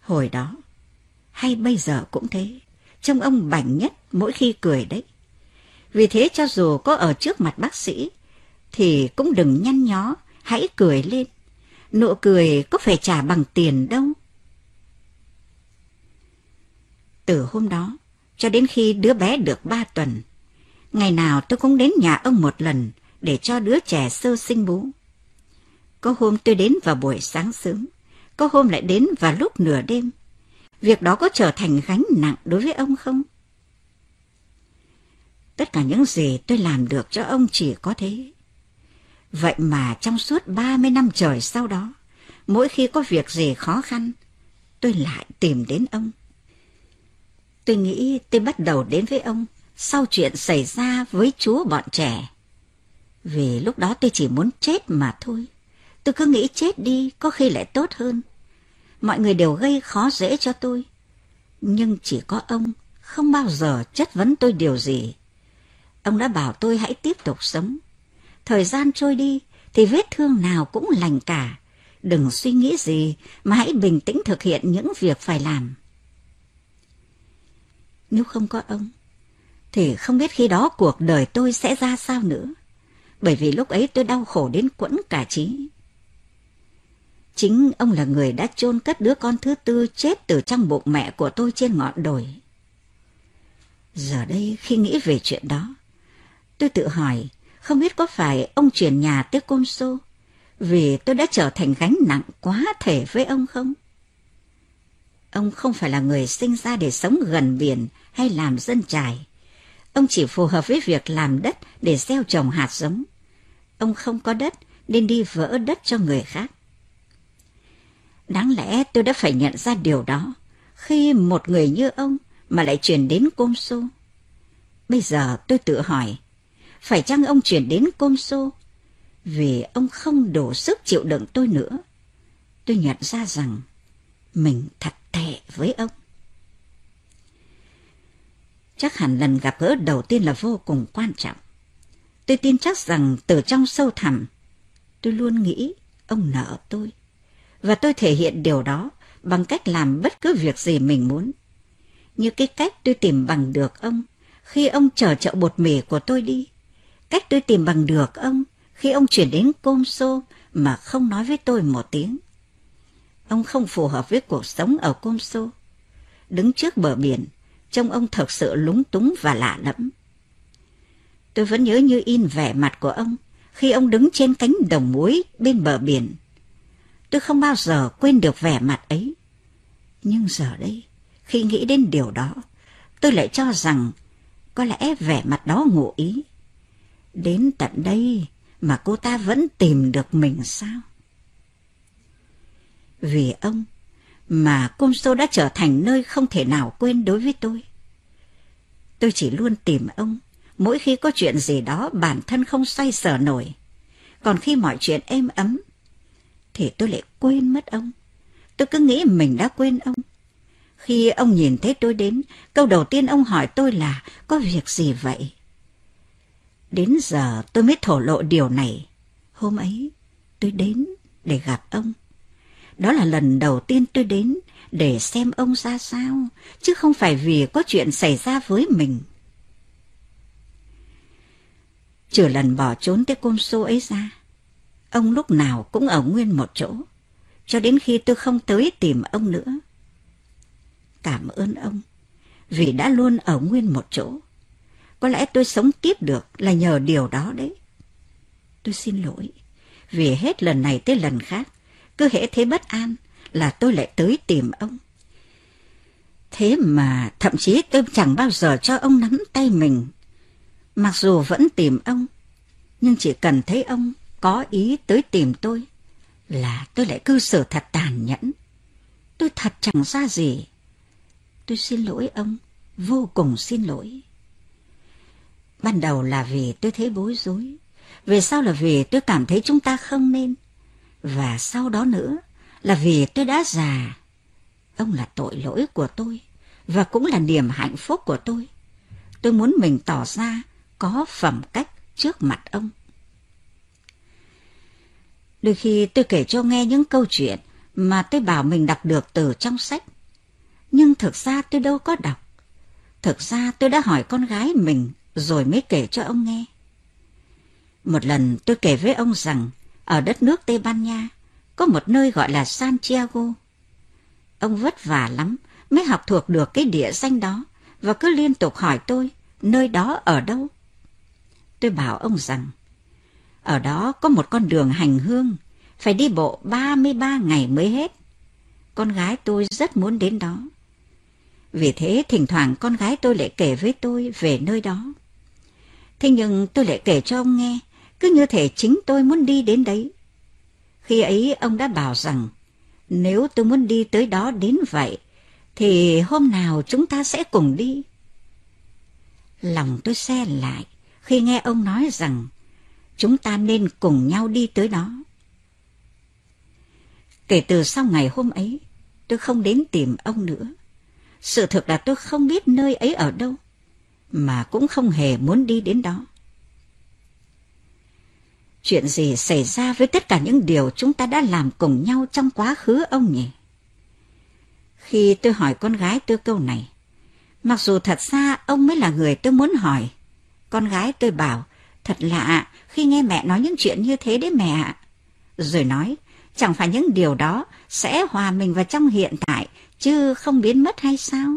Hồi đó, hay bây giờ cũng thế, trông ông bảnh nhất mỗi khi cười đấy. Vì thế cho dù có ở trước mặt bác sĩ, thì cũng đừng nhăn nhó, hãy cười lên. Nụ cười có phải trả bằng tiền đâu. Từ hôm đó, cho đến khi đứa bé được 3 tuần, ngày nào tôi cũng đến nhà ông một lần để cho đứa trẻ sơ sinh bú. Có hôm tôi đến vào buổi sáng sớm, có hôm lại đến vào lúc nửa đêm. Việc đó có trở thành gánh nặng đối với ông không? Tất cả những gì tôi làm được cho ông chỉ có thế. Vậy mà trong suốt 30 năm trời sau đó, mỗi khi có việc gì khó khăn, tôi lại tìm đến ông. Tôi nghĩ tôi bắt đầu đến với ông sau chuyện xảy ra với chúa bọn trẻ. Vì lúc đó tôi chỉ muốn chết mà thôi. Tôi cứ nghĩ chết đi có khi lại tốt hơn. Mọi người đều gây khó dễ cho tôi. Nhưng chỉ có ông không bao giờ chất vấn tôi điều gì. Ông đã bảo tôi hãy tiếp tục sống. Thời gian trôi đi thì vết thương nào cũng lành cả. Đừng suy nghĩ gì mà hãy bình tĩnh thực hiện những việc phải làm. Nếu không có ông, thì không biết khi đó cuộc đời tôi sẽ ra sao nữa. Bởi vì lúc ấy tôi đau khổ đến quẫn cả trí. Chính ông là người đã chôn cất đứa con thứ tư chết từ trong bụng mẹ của tôi trên ngọn đồi. Giờ đây khi nghĩ về chuyện đó, tôi tự hỏi không biết có phải ông chuyển nhà tới Côm Sô vì tôi đã trở thành gánh nặng quá thể với ông không? Ông không phải là người sinh ra để sống gần biển hay làm dân chài. Ông chỉ phù hợp với việc làm đất để gieo trồng hạt giống. Ông không có đất nên đi vỡ đất cho người khác. Đáng lẽ tôi đã phải nhận ra điều đó khi một người như ông mà lại chuyển đến Côm Sô. Bây giờ tôi tự hỏi, phải chăng ông chuyển đến Côm Sô vì ông không đủ sức chịu đựng tôi nữa? Tôi nhận ra rằng mình thật tệ với ông. Chắc hẳn lần gặp gỡ đầu tiên là vô cùng quan trọng. Tôi tin chắc rằng từ trong sâu thẳm, tôi luôn nghĩ ông nợ tôi. Và tôi thể hiện điều đó bằng cách làm bất cứ việc gì mình muốn. Như cái cách tôi tìm bằng được ông khi ông chở chậu bột mì của tôi đi. Cách tôi tìm bằng được ông khi ông chuyển đến Côm Sô mà không nói với tôi một tiếng. Ông không phù hợp với cuộc sống ở Côm Sô. Đứng trước bờ biển, trông ông thật sự lúng túng và lạ lẫm. Tôi vẫn nhớ như in vẻ mặt của ông khi ông đứng trên cánh đồng muối bên bờ biển. Tôi không bao giờ quên được vẻ mặt ấy. Nhưng giờ đây, khi nghĩ đến điều đó, tôi lại cho rằng có lẽ vẻ mặt đó ngụ ý. Đến tận đây mà cô ta vẫn tìm được mình sao? Vì ông mà Côm Sô đã trở thành nơi không thể nào quên đối với tôi. Tôi chỉ luôn tìm ông mỗi khi có chuyện gì đó bản thân không xoay sở nổi. Còn khi mọi chuyện êm ấm, thì tôi lại quên mất ông. Tôi cứ nghĩ mình đã quên ông. Khi ông nhìn thấy tôi đến, câu đầu tiên ông hỏi tôi là có việc gì vậy? Đến giờ tôi mới thổ lộ điều này. Hôm ấy, tôi đến để gặp ông. Đó là lần đầu tiên tôi đến để xem ông ra sao, chứ không phải vì có chuyện xảy ra với mình. Trừ lần bỏ trốn tới Côm Sô ấy ra, ông lúc nào cũng ở nguyên một chỗ, cho đến khi tôi không tới tìm ông nữa. Cảm ơn ông, vì đã luôn ở nguyên một chỗ. Có lẽ tôi sống tiếp được là nhờ điều đó đấy. Tôi xin lỗi, vì hết lần này tới lần khác, cứ hễ thấy bất an là tôi lại tới tìm ông. Thế mà thậm chí tôi chẳng bao giờ cho ông nắm tay mình. Mặc dù vẫn tìm ông, nhưng chỉ cần thấy ông có ý tới tìm tôi là tôi lại cư xử thật tàn nhẫn. Tôi thật chẳng ra gì. Tôi xin lỗi ông, vô cùng xin lỗi. Ban đầu là vì tôi thấy bối rối, về sau là vì tôi cảm thấy chúng ta không nên, và sau đó nữa là vì tôi đã già. Ông là tội lỗi của tôi, và cũng là niềm hạnh phúc của tôi. Tôi muốn mình tỏ ra có phẩm cách trước mặt ông. Đôi khi tôi kể cho nghe những câu chuyện mà tôi bảo mình đọc được từ trong sách. Nhưng thực ra tôi đâu có đọc. Thực ra tôi đã hỏi con gái mình rồi mới kể cho ông nghe. Một lần tôi kể với ông rằng ở đất nước Tây Ban Nha có một nơi gọi là Santiago. Ông vất vả lắm mới học thuộc được cái địa danh đó và cứ liên tục hỏi tôi nơi đó ở đâu. Tôi bảo ông rằng ở đó có một con đường hành hương, phải đi bộ 33 ngày mới hết. Con gái tôi rất muốn đến đó. Vì thế thỉnh thoảng con gái tôi lại kể với tôi về nơi đó. Thế nhưng tôi lại kể cho ông nghe, cứ như thể chính tôi muốn đi đến đấy. Khi ấy ông đã bảo rằng nếu tôi muốn đi tới đó đến vậy, thì hôm nào chúng ta sẽ cùng đi. Lòng tôi se lại khi nghe ông nói rằng chúng ta nên cùng nhau đi tới đó. Kể từ sau ngày hôm ấy, tôi không đến tìm ông nữa. Sự thực là tôi không biết nơi ấy ở đâu, mà cũng không hề muốn đi đến đó. Chuyện gì xảy ra với tất cả những điều chúng ta đã làm cùng nhau trong quá khứ ông nhỉ? Khi tôi hỏi con gái tôi câu này, mặc dù thật ra ông mới là người tôi muốn hỏi, con gái tôi bảo thật lạ khi nghe mẹ nói những chuyện như thế đấy mẹ ạ. Rồi nói, chẳng phải những điều đó sẽ hòa mình vào trong hiện tại, chứ không biến mất hay sao?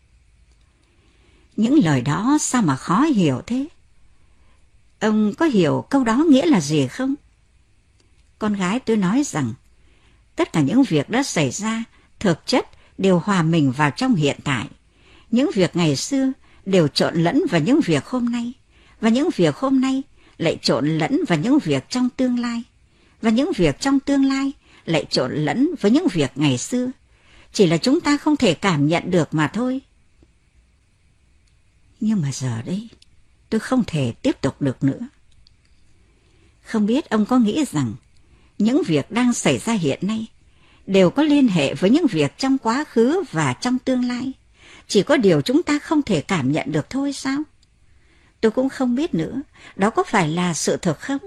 Những lời đó sao mà khó hiểu thế? Ông có hiểu câu đó nghĩa là gì không? Con gái tôi nói rằng, tất cả những việc đã xảy ra, thực chất đều hòa mình vào trong hiện tại. Những việc ngày xưa đều trộn lẫn vào những việc hôm nay, và những việc hôm nay lại trộn lẫn vào những việc trong tương lai, và những việc trong tương lai lại trộn lẫn với những việc ngày xưa. Chỉ là chúng ta không thể cảm nhận được mà thôi. Nhưng mà giờ đây, tôi không thể tiếp tục được nữa. Không biết ông có nghĩ rằng những việc đang xảy ra hiện nay đều có liên hệ với những việc trong quá khứ và trong tương lai. Chỉ có điều chúng ta không thể cảm nhận được thôi sao? Tôi cũng không biết nữa, đó có phải là sự thật không?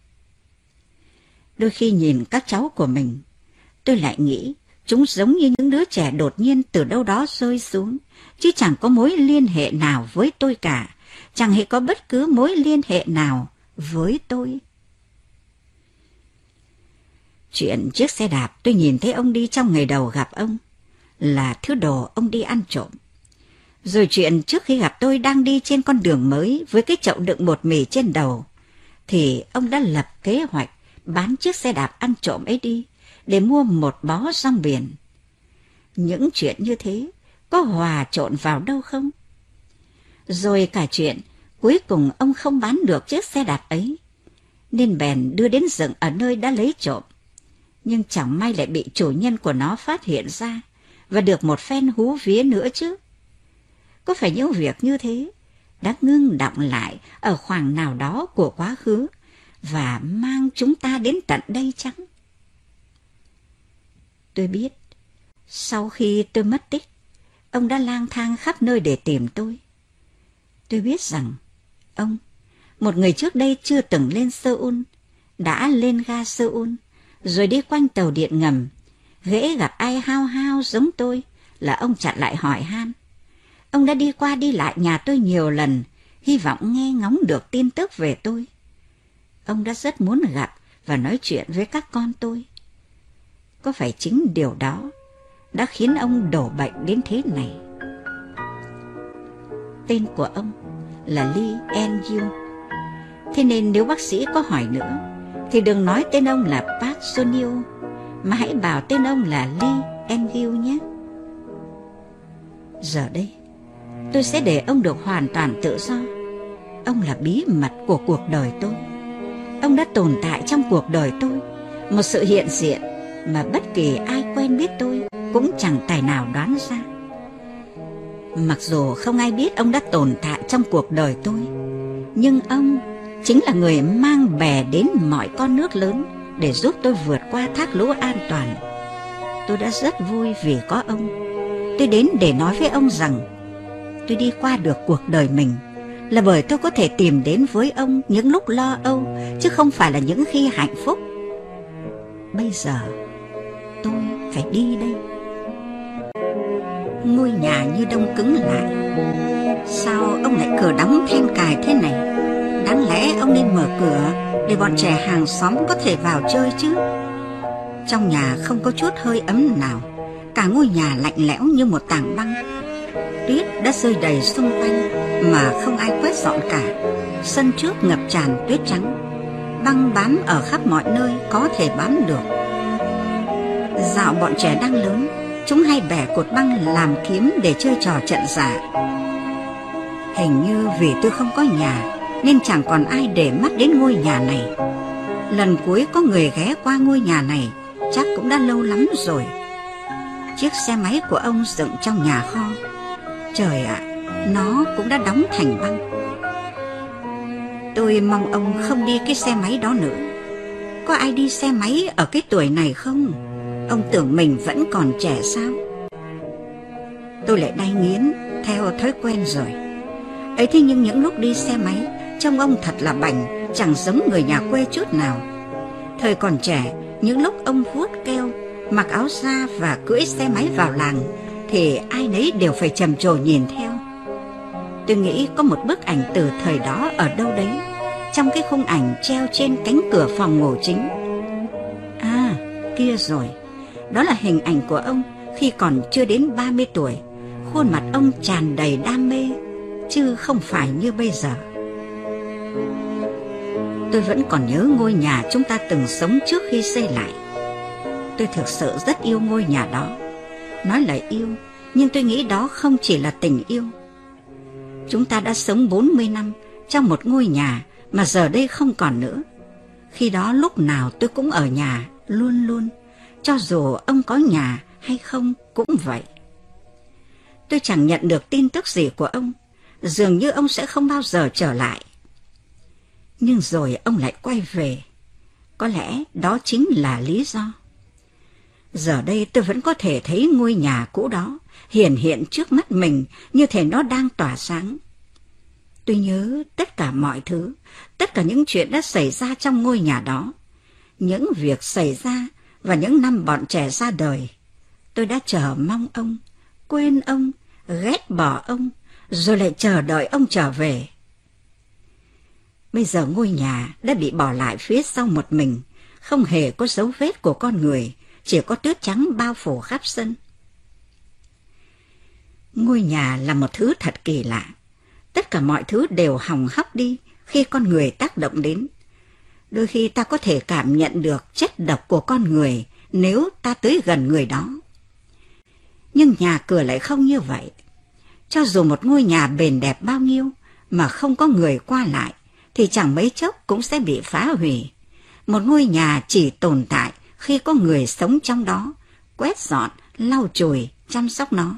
Đôi khi nhìn các cháu của mình, tôi lại nghĩ chúng giống như những đứa trẻ đột nhiên từ đâu đó rơi xuống, chứ chẳng có mối liên hệ nào với tôi cả, chẳng hề có bất cứ mối liên hệ nào với tôi. Chuyện chiếc xe đạp tôi nhìn thấy ông đi trong ngày đầu gặp ông là thứ đồ ông đi ăn trộm. Rồi chuyện trước khi gặp tôi đang đi trên con đường mới với cái chậu đựng bột mì trên đầu, thì ông đã lập kế hoạch bán chiếc xe đạp ăn trộm ấy đi để mua một bó rong biển. Những chuyện như thế có hòa trộn vào đâu không? Rồi cả chuyện cuối cùng ông không bán được chiếc xe đạp ấy, nên bèn đưa đến dựng ở nơi đã lấy trộm. Nhưng chẳng may lại bị chủ nhân của nó phát hiện ra và được một phen hú vía nữa chứ. Có phải những việc như thế đã ngưng đọng lại ở khoảng nào đó của quá khứ và mang chúng ta đến tận đây chăng? Tôi biết, sau khi tôi mất tích, ông đã lang thang khắp nơi để tìm tôi. Tôi biết rằng ông, một người trước đây chưa từng lên Seoul, đã lên ga Seoul, rồi đi quanh tàu điện ngầm. Hễ gặp ai hao hao giống tôi là ông chặn lại hỏi han. Ông đã đi qua đi lại nhà tôi nhiều lần, hy vọng nghe ngóng được tin tức về tôi. Ông đã rất muốn gặp và nói chuyện với các con tôi. Có phải chính điều đó đã khiến ông đổ bệnh đến thế này? Tên của ông là Lee En-gyu. Thế nên nếu bác sĩ có hỏi nữa, thì đừng nói tên ông là Park Sun-yeol, mà hãy bảo tên ông là Lee En-gyu nhé. Giờ đây, tôi sẽ để ông được hoàn toàn tự do. Ông là bí mật của cuộc đời tôi. Ông đã tồn tại trong cuộc đời tôi, một sự hiện diện mà bất kỳ ai quen biết tôi cũng chẳng tài nào đoán ra. Mặc dù không ai biết ông đã tồn tại trong cuộc đời tôi, nhưng ông chính là người mang bè đến mọi con nước lớn để giúp tôi vượt qua thác lũ an toàn. Tôi đã rất vui vì có ông. Tôi đến để nói với ông rằng tôi đi qua được cuộc đời mình là bởi tôi có thể tìm đến với ông những lúc lo âu, chứ không phải là những khi hạnh phúc. Bây giờ tôi phải đi đây. Ngôi nhà như đông cứng lại. Sao ông lại cửa đóng then cài thế này? Đáng lẽ ông nên mở cửa để bọn trẻ hàng xóm có thể vào chơi chứ. Trong nhà không có chút hơi ấm nào, cả ngôi nhà lạnh lẽo như một tảng băng. Tuyết đã rơi đầy xung quanh mà không ai quét dọn cả. Sân trước ngập tràn tuyết trắng, băng bám ở khắp mọi nơi có thể bám được. Dạo bọn trẻ đang lớn, chúng hay bẻ cột băng làm kiếm để chơi trò trận giả. Hình như vì tôi không có nhà nên chẳng còn ai để mắt đến ngôi nhà này. Lần cuối có người ghé qua ngôi nhà này chắc cũng đã lâu lắm rồi. Chiếc xe máy của ông dựng trong nhà kho. Trời ạ, nó cũng đã đóng thành băng. Tôi mong ông không đi cái xe máy đó nữa. Có ai đi xe máy ở cái tuổi này không? Ông tưởng mình vẫn còn trẻ sao? Tôi lại đay nghiến theo thói quen rồi. Ấy thế nhưng những lúc đi xe máy, trông ông thật là bảnh, chẳng giống người nhà quê chút nào. Thời còn trẻ, những lúc ông vuốt keo, mặc áo da và cưỡi xe máy vào làng, thì ai nấy đều phải trầm trồ nhìn theo. Tôi nghĩ có một bức ảnh từ thời đó ở đâu đấy, trong cái khung ảnh treo trên cánh cửa phòng ngủ chính. À, kia rồi, đó là hình ảnh của ông khi còn chưa đến 30 tuổi. Khuôn mặt ông tràn đầy đam mê, chứ không phải như bây giờ. Tôi vẫn còn nhớ ngôi nhà chúng ta từng sống trước khi xây lại. Tôi thực sự rất yêu ngôi nhà đó. Nói là yêu, nhưng tôi nghĩ đó không chỉ là tình yêu. Chúng ta đã sống 40 năm trong một ngôi nhà mà giờ đây không còn nữa. Khi đó lúc nào tôi cũng ở nhà, luôn luôn, cho dù ông có nhà hay không cũng vậy. Tôi chẳng nhận được tin tức gì của ông, dường như ông sẽ không bao giờ trở lại. Nhưng rồi ông lại quay về. Có lẽ đó chính là lý do. Giờ đây tôi vẫn có thể thấy ngôi nhà cũ đó hiển hiện trước mắt mình như thể nó đang tỏa sáng. Tôi nhớ tất cả mọi thứ, tất cả những chuyện đã xảy ra trong ngôi nhà đó. Những việc xảy ra và những năm bọn trẻ ra đời. Tôi đã chờ mong ông, quên ông, ghét bỏ ông, rồi lại chờ đợi ông trở về. Bây giờ ngôi nhà đã bị bỏ lại phía sau một mình, không hề có dấu vết của con người, chỉ có tuyết trắng bao phủ khắp sân. Ngôi nhà là một thứ thật kỳ lạ. Tất cả mọi thứ đều hỏng hóc đi khi con người tác động đến. Đôi khi ta có thể cảm nhận được chất độc của con người nếu ta tới gần người đó. Nhưng nhà cửa lại không như vậy. Cho dù một ngôi nhà bền đẹp bao nhiêu mà không có người qua lại, thì chẳng mấy chốc cũng sẽ bị phá hủy. Một ngôi nhà chỉ tồn tại khi có người sống trong đó, quét dọn, lau chùi, chăm sóc nó.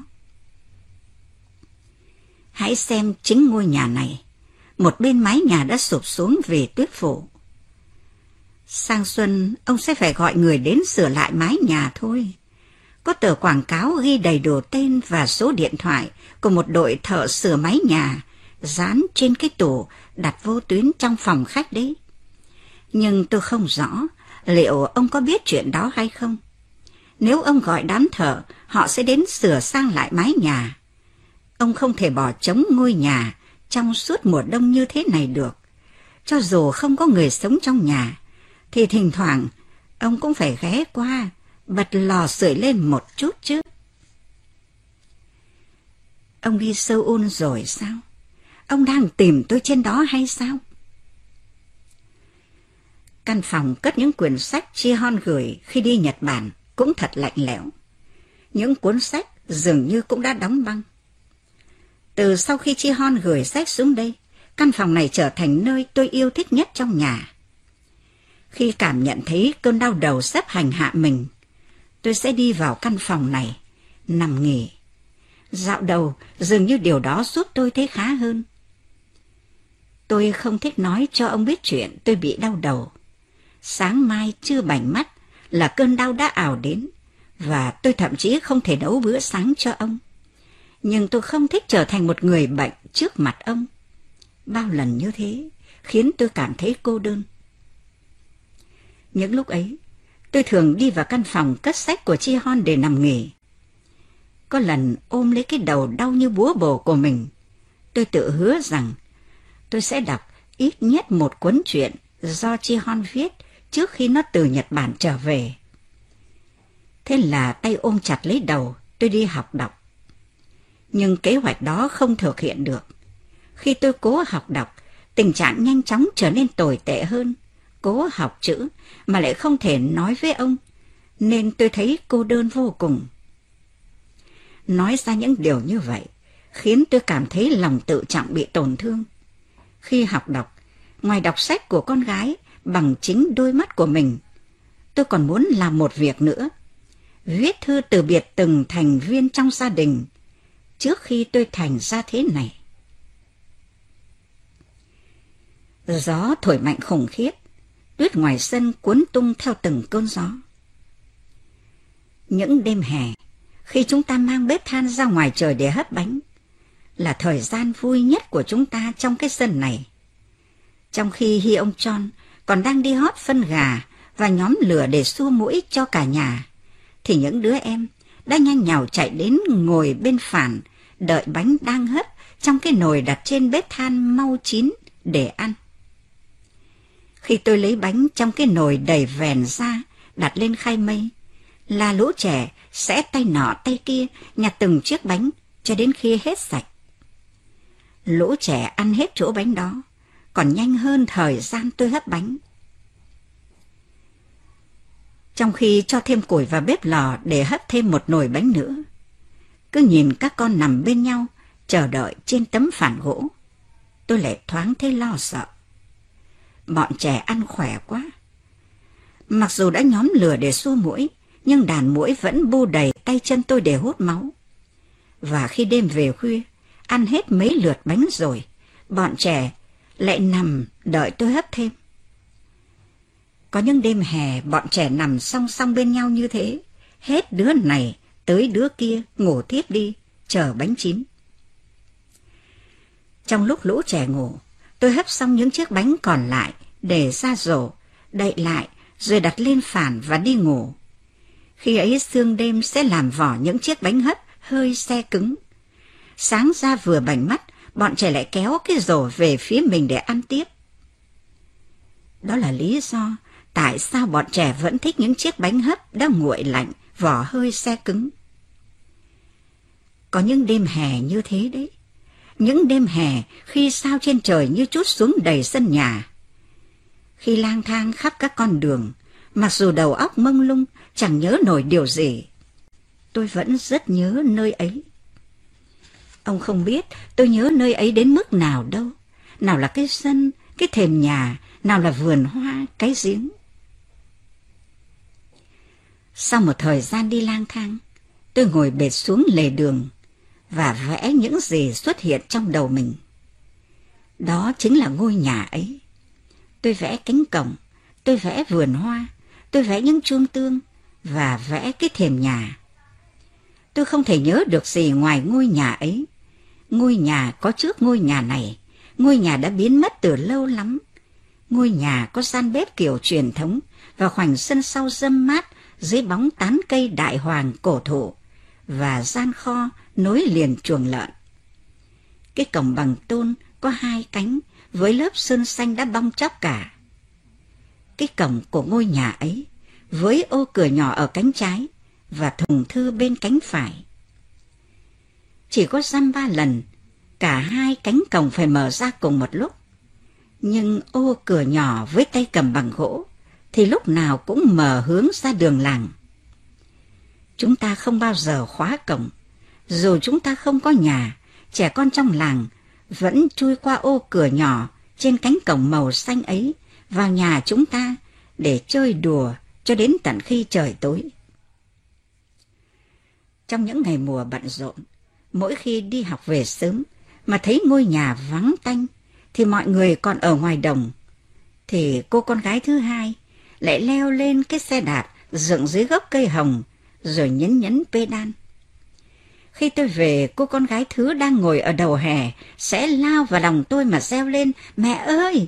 Hãy xem chính ngôi nhà này. Một bên mái nhà đã sụp xuống vì tuyết phủ. Sang xuân, ông sẽ phải gọi người đến sửa lại mái nhà thôi. Có tờ quảng cáo ghi đầy đủ tên và số điện thoại của một đội thợ sửa mái nhà dán trên cái tủ đặt vô tuyến trong phòng khách đấy. Nhưng tôi không rõ liệu ông có biết chuyện đó hay không. Nếu ông gọi đám thợ, họ sẽ đến sửa sang lại mái nhà. Ông không thể bỏ trống ngôi nhà trong suốt mùa đông như thế này được. Cho dù không có người sống trong nhà, thì thỉnh thoảng ông cũng phải ghé qua, bật lò sưởi lên một chút chứ. Ông đi Seoul rồi sao? Ông đang tìm tôi trên đó hay sao? Căn phòng cất những quyển sách Ji-hon gửi khi đi Nhật Bản cũng thật lạnh lẽo. Những cuốn sách dường như cũng đã đóng băng. Từ sau khi Ji-hon gửi sách xuống đây, căn phòng này trở thành nơi tôi yêu thích nhất trong nhà. Khi cảm nhận thấy cơn đau đầu sắp hành hạ mình, tôi sẽ đi vào căn phòng này, nằm nghỉ. Dạo đầu, dường như điều đó giúp tôi thấy khá hơn. Tôi không thích nói cho ông biết chuyện tôi bị đau đầu. Sáng mai chưa bảnh mắt là cơn đau đã ào đến, và tôi thậm chí không thể nấu bữa sáng cho ông. Nhưng tôi không thích trở thành một người bệnh trước mặt ông. Bao lần như thế khiến tôi cảm thấy cô đơn. Những lúc ấy, tôi thường đi vào căn phòng cất sách của Ji-hon để nằm nghỉ. Có lần ôm lấy cái đầu đau như búa bổ của mình, tôi tự hứa rằng tôi sẽ đọc ít nhất một cuốn truyện do Chi Hon viết trước khi nó từ Nhật Bản trở về. Thế là tay ôm chặt lấy đầu, tôi đi học đọc. Nhưng kế hoạch đó không thực hiện được. Khi tôi cố học đọc, tình trạng nhanh chóng trở nên tồi tệ hơn. Cố học chữ mà lại không thể nói với ông, nên tôi thấy cô đơn vô cùng. Nói ra những điều như vậy khiến tôi cảm thấy lòng tự trọng bị tổn thương. Khi học đọc, ngoài đọc sách của con gái bằng chính đôi mắt của mình, tôi còn muốn làm một việc nữa: viết thư từ biệt từng thành viên trong gia đình trước khi tôi thành ra thế này. Gió thổi mạnh khủng khiếp, tuyết ngoài sân cuốn tung theo từng cơn gió. Những đêm hè, khi chúng ta mang bếp than ra ngoài trời để hấp bánh, là thời gian vui nhất của chúng ta trong cái sân này. Trong khi Hi ông John còn đang đi hót phân gà và nhóm lửa để xua muỗi cho cả nhà, thì những đứa em đã nhanh nhảu chạy đến ngồi bên phản, đợi bánh đang hấp trong cái nồi đặt trên bếp than mau chín để ăn. Khi tôi lấy bánh trong cái nồi đầy vèn ra, đặt lên khay mây, là lũ trẻ sẽ tay nọ tay kia nhặt từng chiếc bánh cho đến khi hết sạch. Lũ trẻ ăn hết chỗ bánh đó còn nhanh hơn thời gian tôi hấp bánh. Trong khi cho thêm củi vào bếp lò để hấp thêm một nồi bánh nữa, cứ nhìn các con nằm bên nhau chờ đợi trên tấm phản gỗ, tôi lại thoáng thấy lo sợ. Bọn trẻ ăn khỏe quá. Mặc dù đã nhóm lửa để xua muỗi, nhưng đàn muỗi vẫn bu đầy tay chân tôi để hút máu. Và khi đêm về khuya, ăn hết mấy lượt bánh rồi, bọn trẻ lại nằm đợi tôi hấp thêm. Có những đêm hè bọn trẻ nằm song song bên nhau như thế, hết đứa này tới đứa kia ngủ tiếp đi, chờ bánh chín. Trong lúc lũ trẻ ngủ, tôi hấp xong những chiếc bánh còn lại để ra rổ, đậy lại rồi đặt lên phản và đi ngủ. Khi ấy sương đêm sẽ làm vỏ những chiếc bánh hấp hơi se cứng. Sáng ra vừa bảnh mắt, bọn trẻ lại kéo cái rổ về phía mình để ăn tiếp. Đó là lý do tại sao bọn trẻ vẫn thích những chiếc bánh hấp đã nguội lạnh, vỏ hơi se cứng. Có những đêm hè như thế đấy. Những đêm hè khi sao trên trời như trút xuống đầy sân nhà. Khi lang thang khắp các con đường, mặc dù đầu óc mông lung, chẳng nhớ nổi điều gì, tôi vẫn rất nhớ nơi ấy. Ông không biết tôi nhớ nơi ấy đến mức nào đâu. Nào là cái sân, cái thềm nhà, nào là vườn hoa, cái giếng. Sau một thời gian đi lang thang, tôi ngồi bệt xuống lề đường và vẽ những gì xuất hiện trong đầu mình. Đó chính là ngôi nhà ấy. Tôi vẽ cánh cổng, tôi vẽ vườn hoa, tôi vẽ những chum tương và vẽ cái thềm nhà. Tôi không thể nhớ được gì ngoài ngôi nhà ấy. Ngôi nhà có trước ngôi nhà này, ngôi nhà đã biến mất từ lâu lắm. Ngôi nhà có gian bếp kiểu truyền thống và khoảnh sân sau râm mát dưới bóng tán cây đại hoàng cổ thụ và gian kho nối liền chuồng lợn. Cái cổng bằng tôn có hai cánh với lớp sơn xanh đã bong tróc cả. Cái cổng của ngôi nhà ấy với ô cửa nhỏ ở cánh trái và thùng thư bên cánh phải. Chỉ có dăm ba lần cả hai cánh cổng phải mở ra cùng một lúc, nhưng ô cửa nhỏ với tay cầm bằng gỗ thì lúc nào cũng mở hướng ra đường làng. Chúng ta không bao giờ khóa cổng. Dù chúng ta không có nhà, trẻ con trong làng vẫn chui qua ô cửa nhỏ trên cánh cổng màu xanh ấy vào nhà chúng ta để chơi đùa cho đến tận khi trời tối. Trong những ngày mùa bận rộn, mỗi khi đi học về sớm mà thấy ngôi nhà vắng tanh thì mọi người còn ở ngoài đồng, thì cô con gái thứ hai lại leo lên cái xe đạp dựng dưới gốc cây hồng rồi nhấn nhấn pedal. Khi tôi về, cô con gái thứ đang ngồi ở đầu hè sẽ lao vào lòng tôi mà reo lên: "Mẹ ơi!"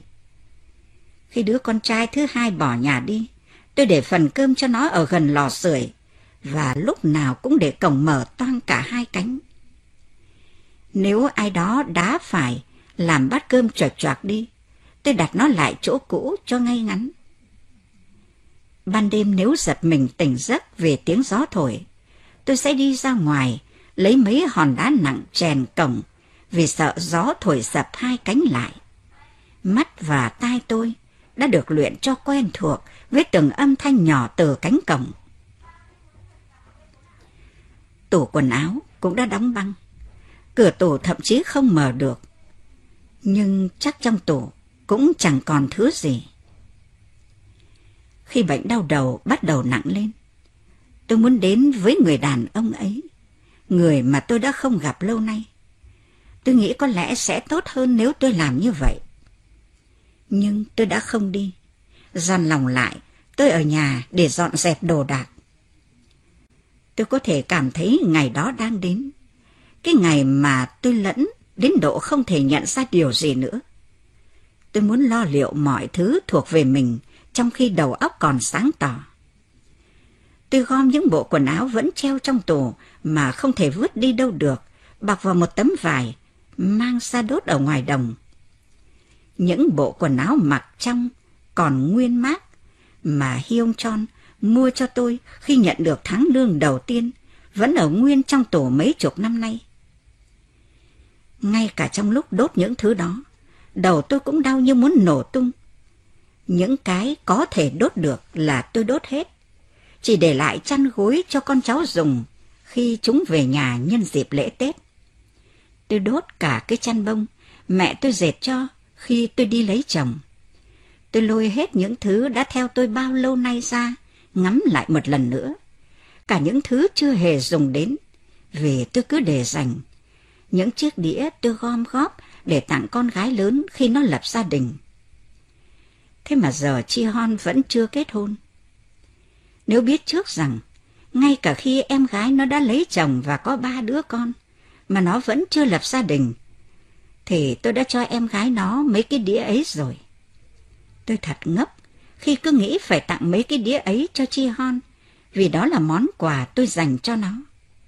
Khi đứa con trai thứ hai bỏ nhà đi, tôi để phần cơm cho nó ở gần lò sưởi và lúc nào cũng để cổng mở toang cả hai cánh. Nếu ai đó đá phải làm bát cơm choạc choạc đi, tôi đặt nó lại chỗ cũ cho ngay ngắn. Ban đêm nếu giật mình tỉnh giấc về tiếng gió thổi, tôi sẽ đi ra ngoài lấy mấy hòn đá nặng chèn cổng vì sợ gió thổi sập hai cánh lại. Mắt và tai tôi đã được luyện cho quen thuộc với từng âm thanh nhỏ từ cánh cổng. Tủ quần áo cũng đã đóng băng, cửa tủ thậm chí không mở được, nhưng chắc trong tủ cũng chẳng còn thứ gì. Khi bệnh đau đầu bắt đầu nặng lên, tôi muốn đến với người đàn ông ấy, người mà tôi đã không gặp lâu nay. Tôi nghĩ có lẽ sẽ tốt hơn nếu tôi làm như vậy. Nhưng tôi đã không đi. Dằn lòng lại, tôi ở nhà để dọn dẹp đồ đạc. Tôi có thể cảm thấy ngày đó đang đến. Cái ngày mà tôi lẫn đến độ không thể nhận ra điều gì nữa. Tôi muốn lo liệu mọi thứ thuộc về mình trong khi đầu óc còn sáng tỏ. Tôi gom những bộ quần áo vẫn treo trong tủ mà không thể vứt đi đâu được, bọc vào một tấm vải, mang ra đốt ở ngoài đồng. Những bộ quần áo mặc trong còn nguyên mác mà Hyung Chon mua cho tôi khi nhận được tháng lương đầu tiên vẫn ở nguyên trong tủ mấy chục năm nay. Ngay cả trong lúc đốt những thứ đó, đầu tôi cũng đau như muốn nổ tung. Những cái có thể đốt được là tôi đốt hết, chỉ để lại chăn gối cho con cháu dùng khi chúng về nhà nhân dịp lễ Tết. Tôi đốt cả cái chăn bông mẹ tôi dệt cho khi tôi đi lấy chồng. Tôi lôi hết những thứ đã theo tôi bao lâu nay ra, ngắm lại một lần nữa. Cả những thứ chưa hề dùng đến, vì tôi cứ để dành. Những chiếc đĩa tôi gom góp để tặng con gái lớn khi nó lập gia đình. Thế mà giờ Chi Hon vẫn chưa kết hôn. Nếu biết trước rằng, ngay cả khi em gái nó đã lấy chồng và có 3 đứa con, mà nó vẫn chưa lập gia đình, thì tôi đã cho em gái nó mấy cái đĩa ấy rồi. Tôi thật ngốc khi cứ nghĩ phải tặng mấy cái đĩa ấy cho Chi Hon, vì đó là món quà tôi dành cho nó.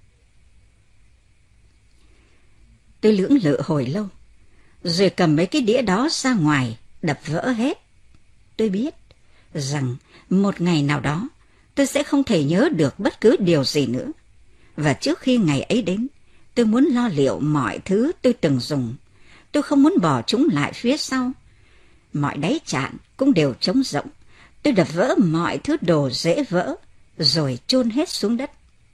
Tôi lưỡng lự hồi lâu, rồi cầm mấy cái đĩa đó ra ngoài, đập vỡ hết. Tôi biết rằng một ngày nào đó tôi sẽ không thể nhớ được bất cứ điều gì nữa. Và trước khi ngày ấy đến, tôi muốn lo liệu mọi thứ tôi từng dùng. Tôi không muốn bỏ chúng lại phía sau. Mọi đáy chạn cũng đều trống rỗng. Tôi đập vỡ mọi thứ đồ dễ vỡ, rồi chôn hết xuống đất.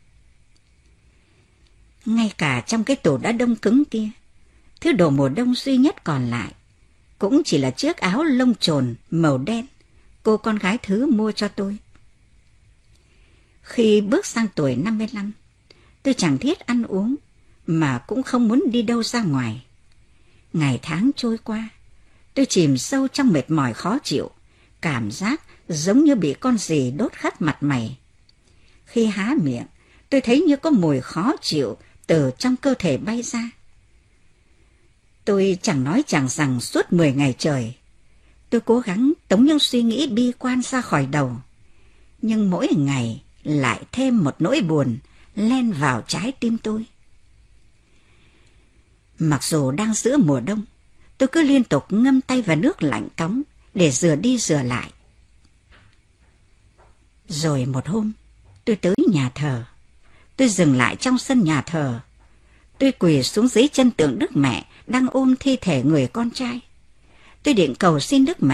Ngay cả trong cái tủ đã đông cứng kia, thứ đồ mùa đông duy nhất còn lại cũng chỉ là chiếc áo lông chồn màu đen cô con gái Thứ mua cho tôi. Khi bước sang tuổi 55, tôi chẳng thiết ăn uống, mà cũng không muốn đi đâu ra ngoài. Ngày tháng trôi qua, tôi chìm sâu trong mệt mỏi khó chịu, cảm giác giống như bị con gì đốt khắp mặt mày. Khi há miệng, tôi thấy như có mùi khó chịu từ trong cơ thể bay ra. Tôi chẳng nói chẳng rằng suốt 10 ngày trời, tôi cố gắng tống những suy nghĩ bi quan ra khỏi đầu. Nhưng mỗi ngày lại thêm một nỗi buồn len vào trái tim tôi. Mặc dù đang giữa mùa đông, tôi cứ liên tục ngâm tay vào nước lạnh cóng để rửa đi rửa lại. Rồi một hôm, tôi tới nhà thờ. Tôi dừng lại trong sân nhà thờ. Tôi quỳ xuống dưới chân tượng Đức Mẹ đang ôm thi thể người con trai. Tôi định cầu xin Đức Mẹ